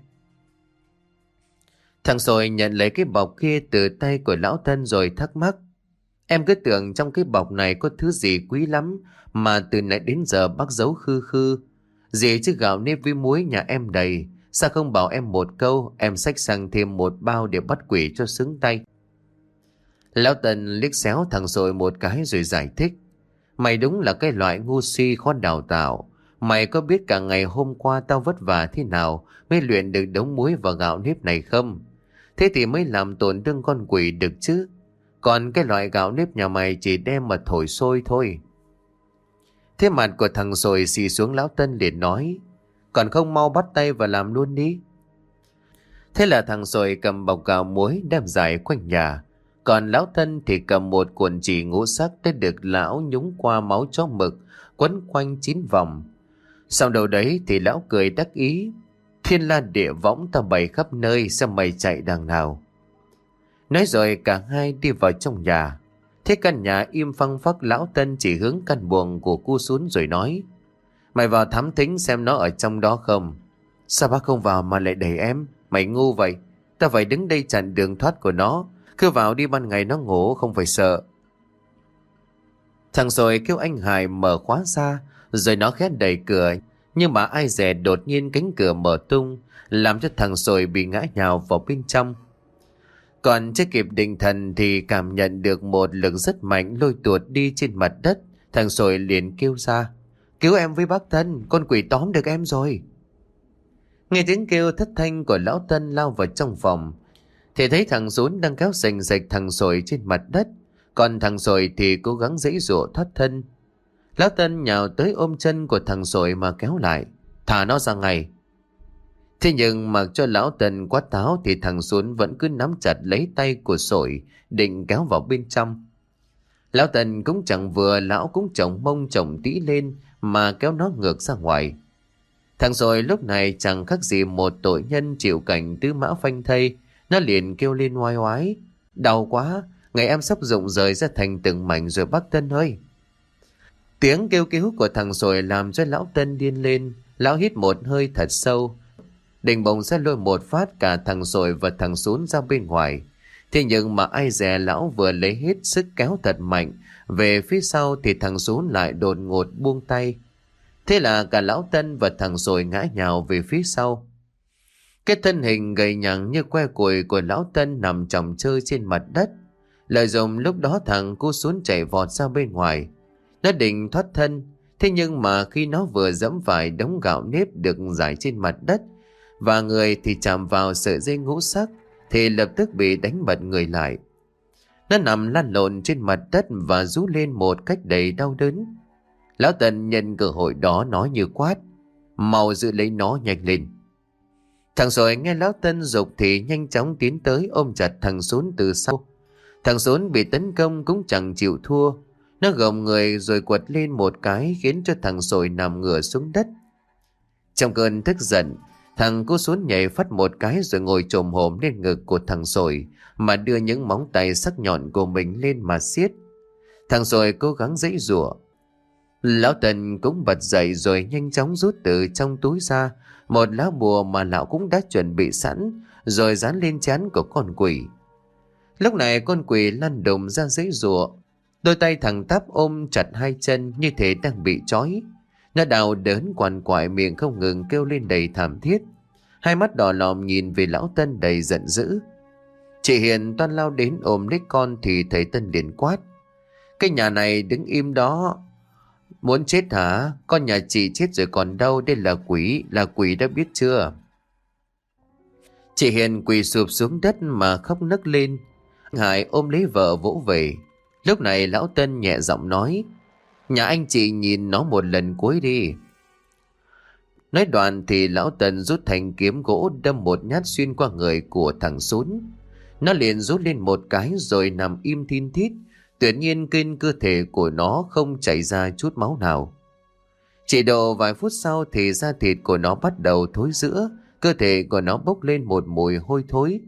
Thằng Sồi nhận lấy cái bọc kia từ tay của lão Tân rồi thắc mắc. Em cứ tưởng trong cái bọc này có thứ gì quý lắm mà từ nãy đến giờ bác giấu khư khư. Gì chứ gạo nếp với muối nhà em đầy, sao không bảo em một câu, em xách sang thêm một bao để bắt quỷ cho sướng tay. Lão Tân liếc xéo thằng Sồi một cái rồi giải thích. Mày đúng là cái loại ngu si khó đào tạo. Mày có biết cả ngày hôm qua tao vất vả thế nào mới luyện được đống muối và gạo nếp này không? Thế thì mới làm tổn thương con quỷ được chứ. Còn cái loại gạo nếp nhà mày chỉ đem mà thổi sôi thôi. Thế mặt của thằng Sồi xì xuống, lão Tân liền nói, còn không mau bắt tay và làm luôn đi. Thế là thằng Sồi cầm bọc gạo muối đem dài quanh nhà. Còn lão Tân thì cầm một cuộn chỉ ngũ sắc đã được lão nhúng qua máu chó mực, quấn quanh 9 vòng. Sau đầu đấy thì lão cười đắc ý, thiên la địa võng ta bày khắp nơi, xem mày chạy đằng nào. Nói rồi cả hai đi vào trong nhà. Thế căn nhà im phăng phắc, lão Tân chỉ hướng căn buồng của cu xuống rồi nói, mày vào thám thính xem nó ở trong đó không. Sao bác không vào mà lại đẩy em? Mày ngu vậy, ta phải đứng đây chặn đường thoát của nó. Cứ vào đi, ban ngày nó ngủ không phải sợ. Thằng Sồi kêu anh Hải mở khóa ra, rồi nó khét đẩy cửa. Nhưng mà ai dè đột nhiên cánh cửa mở tung, làm cho thằng Sồi bị ngã nhào vào bên trong. Còn chưa kịp định thần thì cảm nhận được một lực rất mạnh lôi tuột đi trên mặt đất. Thằng Sồi liền kêu ra, cứu em với bác Tân, con quỷ tóm được em rồi. Nghe tiếng kêu thất thanh của lão Tân lao vào trong phòng, thì thấy thằng Dún đang kéo sành sạch thằng Sồi trên mặt đất. Còn thằng Sồi thì cố gắng giãy giụa thoát thân. Lão Tân nhào tới ôm chân của thằng Sồi mà kéo lại, thả nó ra ngay. Thế nhưng mặc cho lão Tân quát tháo thì thằng Dún vẫn cứ nắm chặt lấy tay của Sồi, định kéo vào bên trong. Lão Tân cũng chẳng vừa, lão cũng chổng mông chổng tĩ lên mà kéo nó ngược ra ngoài. Thằng Sồi lúc này chẳng khác gì một tội nhân chịu cảnh tứ mã phanh thây. Nó liền kêu lên oai oái, đau quá, ngày em sắp rụng rời ra thành từng mảnh rồi bác Tân ơi. Tiếng kêu cứu của thằng Sồi làm cho lão Tân điên lên. Lão hít một hơi thật sâu, định bỗng sẽ lôi một phát cả thằng Sồi và thằng Sún ra bên ngoài. Thế nhưng mà ai dè lão vừa lấy hết sức kéo thật mạnh về phía sau thì thằng Sún lại đột ngột buông tay. Thế là cả lão Tân và thằng Sồi ngã nhào về phía sau. Cái thân hình gầy nhẳng như que củi của lão Tân nằm chồng chơi trên mặt đất. Lợi dụng lúc đó thằng cu Sún chạy vọt ra bên ngoài. Nó định thoát thân, thế nhưng mà khi nó vừa dẫm phải đống gạo nếp được rải trên mặt đất và người thì chạm vào sợi dây ngũ sắc thì lập tức bị đánh bật người lại. Nó nằm lăn lộn trên mặt đất và rú lên một cách đầy đau đớn. Lão Tân nhân cơ hội đó nói như quát, mau giữ lấy nó nhanh lên. Thằng Sồi nghe lão Tân giục thì nhanh chóng tiến tới ôm chặt thằng Sún từ sau. Thằng Sún bị tấn công cũng chẳng chịu thua. Nó gồng người rồi quật lên một cái khiến cho thằng Sồi nằm ngửa xuống đất. Trong cơn tức giận, thằng cu Sún nhảy phát một cái rồi ngồi chồm hổm lên ngực của thằng Sồi mà đưa những móng tay sắc nhọn của mình lên mà siết. Thằng Sồi cố gắng giãy giụa. Lão Tân cũng bật dậy rồi nhanh chóng rút từ trong túi ra một lá bùa mà lão cũng đã chuẩn bị sẵn rồi dán lên trán của con quỷ. Lúc này con quỷ lăn đùng ra giãy giụa, đôi tay thằng Táp ôm chặt hai chân như thể đang bị trói. Nó đau đớn quằn quại, miệng không ngừng kêu lên đầy thảm thiết. hai mắt đỏ lòm nhìn về lão Tân đầy giận dữ. Chị Hiền toan lao đến ôm lấy con thì thầy Tân liền quát: cái nhà này đứng im đó, muốn chết hả? Con nhà chị chết rồi còn đâu, đây là quỷ đã biết chưa? Chị Hiền quỳ sụp xuống đất mà khóc nấc lên. Hải ôm lấy vợ vỗ về. Lúc này lão Tân nhẹ giọng nói: nhà anh chị nhìn nó một lần cuối đi. Nói đoạn thì lão Tân rút thanh kiếm gỗ đâm một nhát xuyên qua người của thằng Sún. Nó liền rút lên một cái rồi nằm im thin thít. Tuyệt nhiên trên cơ thể của nó không chảy ra chút máu nào. Chỉ độ vài phút sau thì da thịt của nó bắt đầu thối rữa, cơ thể của nó bốc lên một mùi hôi thối.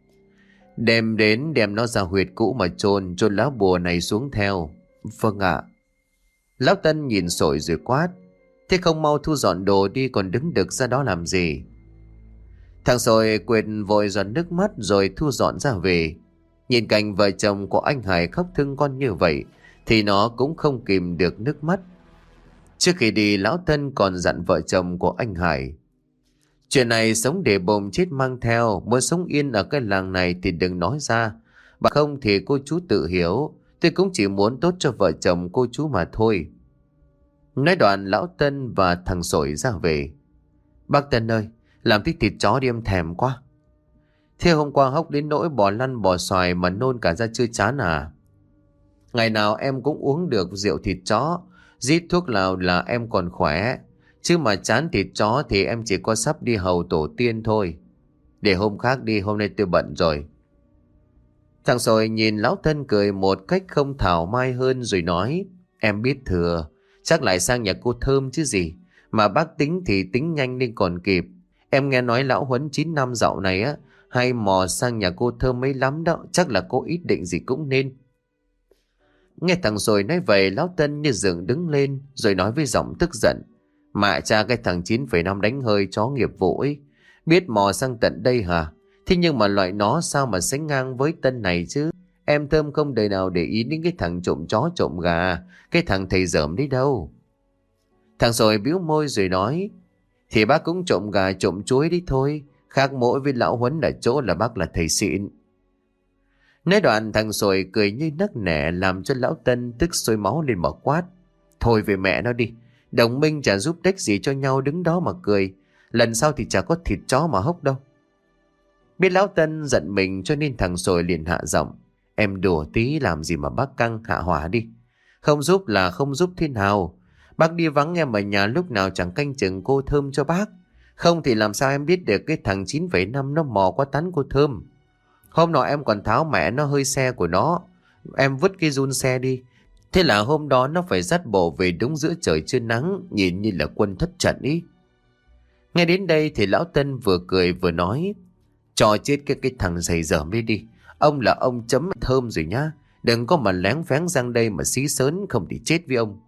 Đem nó ra huyệt cũ mà chôn lá bùa này xuống theo. Vâng ạ. Lão Tân nhìn sội rồi quát: thế không mau thu dọn đồ đi, còn đứng đực ra đó làm gì? Thằng sội quệt vội giọt nước mắt rồi thu dọn ra về. Nhìn cảnh vợ chồng của anh Hải khóc thương con như vậy thì nó cũng không kìm được nước mắt. Trước khi đi, lão Tân còn dặn vợ chồng của anh Hải: chuyện này sống để bồm chết mang theo, muốn sống yên ở cái làng này thì đừng nói ra, bằng không thì cô chú tự hiểu, tôi cũng chỉ muốn tốt cho vợ chồng cô chú mà thôi. Nói đoạn lão Tân và thằng Sổi ra về. Bác Tân ơi, làm tí thịt chó đi, em thèm quá. Thế hôm qua hốc đến nỗi bò lăn bò xoài mà nôn cả ra chưa chán à? Ngày nào em cũng uống được rượu thịt chó, rít thuốc lào là em còn khỏe. Chứ mà chán thịt chó thì em chỉ có sắp đi hầu tổ tiên thôi. Để hôm khác đi, hôm nay tôi bận rồi. Thằng Sồi nhìn lão Tân cười một cách không thảo mai hơn rồi nói: em biết thừa, chắc lại sang nhà cô Thơm chứ gì. Mà bác tính thì tính nhanh nên còn kịp. Em nghe nói lão Huấn 9 năm dạo này á, hay mò sang nhà cô Thơm mấy lắm đó, chắc là cô ít định gì cũng nên. Nghe thằng Sồi nói vậy, lão Tân như dựng đứng lên rồi nói với giọng tức giận: mẹ cha cái thằng 9,5 đánh hơi chó nghiệp vụ ấy, biết mò sang tận đây hả? Thế nhưng mà loại nó sao mà sánh ngang với Tân này chứ? Em Thơm không đời nào để ý đến cái thằng trộm chó trộm gà, cái thằng thầy dởm đấy đâu. Thằng Sồi bĩu môi rồi nói: thì bác cũng trộm gà trộm chuối đi thôi, khác mỗi với lão Huấn ở chỗ là bác là thầy xịn. Nói đoạn thằng Sồi cười như nấc nẻ làm cho lão Tân tức sôi máu lên mà quát: thôi về mẹ nó đi, đồng minh chả giúp đích gì cho nhau, đứng đó mà cười. Lần sau thì chả có thịt chó mà hốc đâu. Biết lão Tân giận mình cho nên thằng Sồi liền hạ giọng: em đùa tí làm gì mà bác căng, hạ hỏa đi. Không giúp là không giúp thế nào. Bác đi vắng em ở nhà lúc nào chẳng canh chừng cô Thơm cho bác. Không thì làm sao em biết được cái thằng 9,5 nó mò qua tán cô Thơm. Hôm nọ em còn tháo mẹ nó hơi xe của nó, em vứt cái run xe đi. Thế là hôm đó nó phải dắt bộ về đúng giữa trời trưa nắng, nhìn như là quân thất trận ý. Nghe đến đây thì lão Tân vừa cười vừa nói: cho chết cái thằng giày dởm đi đi. Ông là ông chấm Thơm rồi nhá. Đừng có mà lén phén sang đây mà xí sớn, không thì chết với ông.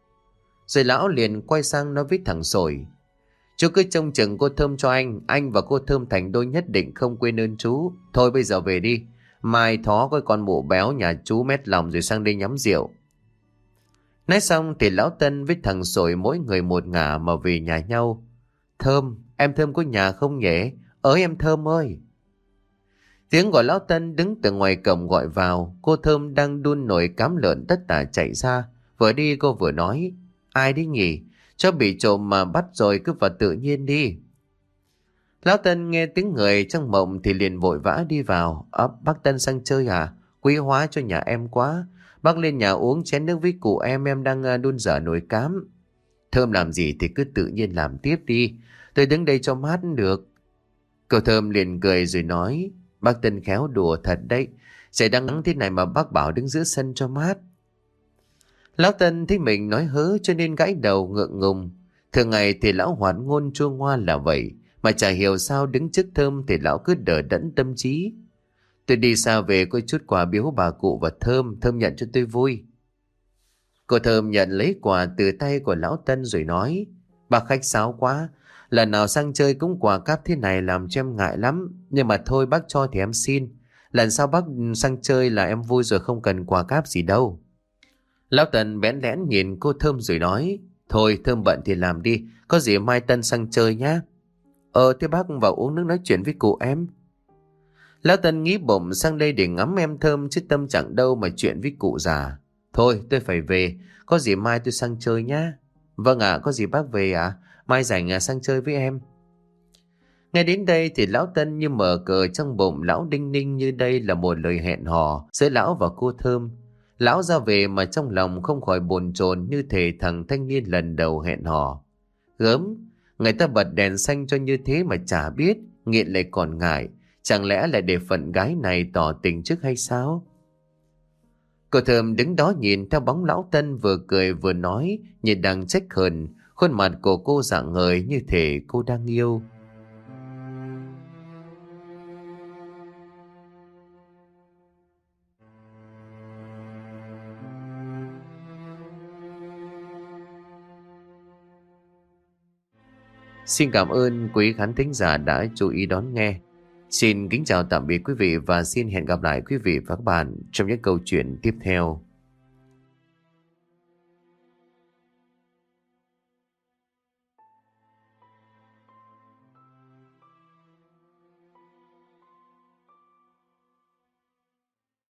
Rồi lão liền quay sang nói với thằng Sồi: chú cứ trông chừng cô Thơm cho anh và cô Thơm thành đôi nhất định không quên ơn chú. Thôi bây giờ về đi, mai thó coi con mụ béo nhà chú mét lòng rồi sang đây nhắm rượu. Nói xong thì lão Tân với thằng Sồi mỗi người một ngả mà về nhà nhau. Thơm, em Thơm có nhà không nhỉ? Ơi em Thơm ơi! Tiếng gọi lão Tân đứng từ ngoài cổng gọi vào. Cô Thơm đang đun nồi cám lợn tất tả chạy ra. Vừa đi cô vừa nói: ai đấy nhỉ? Cho bị trộm mà bắt rồi, cứ vào tự nhiên đi. Lão Tân nghe tiếng người trong mộng thì liền vội vã đi vào. Bác Tân sang chơi à? Quý hóa cho nhà em quá. Bác lên nhà uống chén nước với cụ em đang đun dở nồi cám. Thơm làm gì thì cứ tự nhiên làm tiếp đi, tôi đứng đây cho mát được. Cậu Thơm liền cười rồi nói: bác Tân khéo đùa thật đấy, trời đang nắng thế này mà bác bảo đứng giữa sân cho mát. Lão Tân thấy mình nói hớ cho nên gãi đầu ngượng ngùng. Thường ngày thì lão hoạt ngôn chua ngoa là vậy, mà chả hiểu sao đứng trước Thơm thì lão cứ đờ đẫn tâm trí. Tôi đi xa về có chút quà biếu bà cụ và Thơm nhận cho tôi vui. Cô Thơm nhận lấy quà từ tay của lão Tân rồi nói: bác khách sáo quá, lần nào sang chơi cũng quà cáp thế này làm cho em ngại lắm. Nhưng mà thôi bác cho thì em xin, lần sau bác sang chơi là em vui rồi, không cần quà cáp gì đâu. Lão Tân bẽn lẽn nhìn cô Thơm rồi nói: thôi Thơm bận thì làm đi, có gì mai Tân sang chơi nhá. Thế bác vào uống nước nói chuyện với cụ em. Lão Tân nghĩ bụng sang đây để ngắm em Thơm chứ tâm chẳng đâu mà chuyện với cụ già. Thôi tôi phải về, có gì mai tôi sang chơi nhá. Vâng ạ, có gì bác về ạ? Mai rảnh sang chơi với em. Nghe đến đây thì lão Tân như mở cờ trong bụng lão đinh ninh như đây là một lời hẹn hò giữa lão và cô Thơm. Lão ra về mà trong lòng không khỏi bồn chồn như thể thằng thanh niên lần đầu hẹn hò. Gớm, người ta bật đèn xanh cho như thế mà chả biết, nghiện lại còn ngại. Chẳng lẽ là để phận gái này tỏ tình trước hay sao? Cô Thơm đứng đó nhìn theo bóng lão Tân vừa cười vừa nói như đang trách hờn. Khuôn mặt của cô rạng ngời như thể cô đang yêu. Xin cảm ơn quý khán thính giả đã chú ý đón nghe. Xin kính chào tạm biệt quý vị và xin hẹn gặp lại quý vị và các bạn trong những câu chuyện tiếp theo.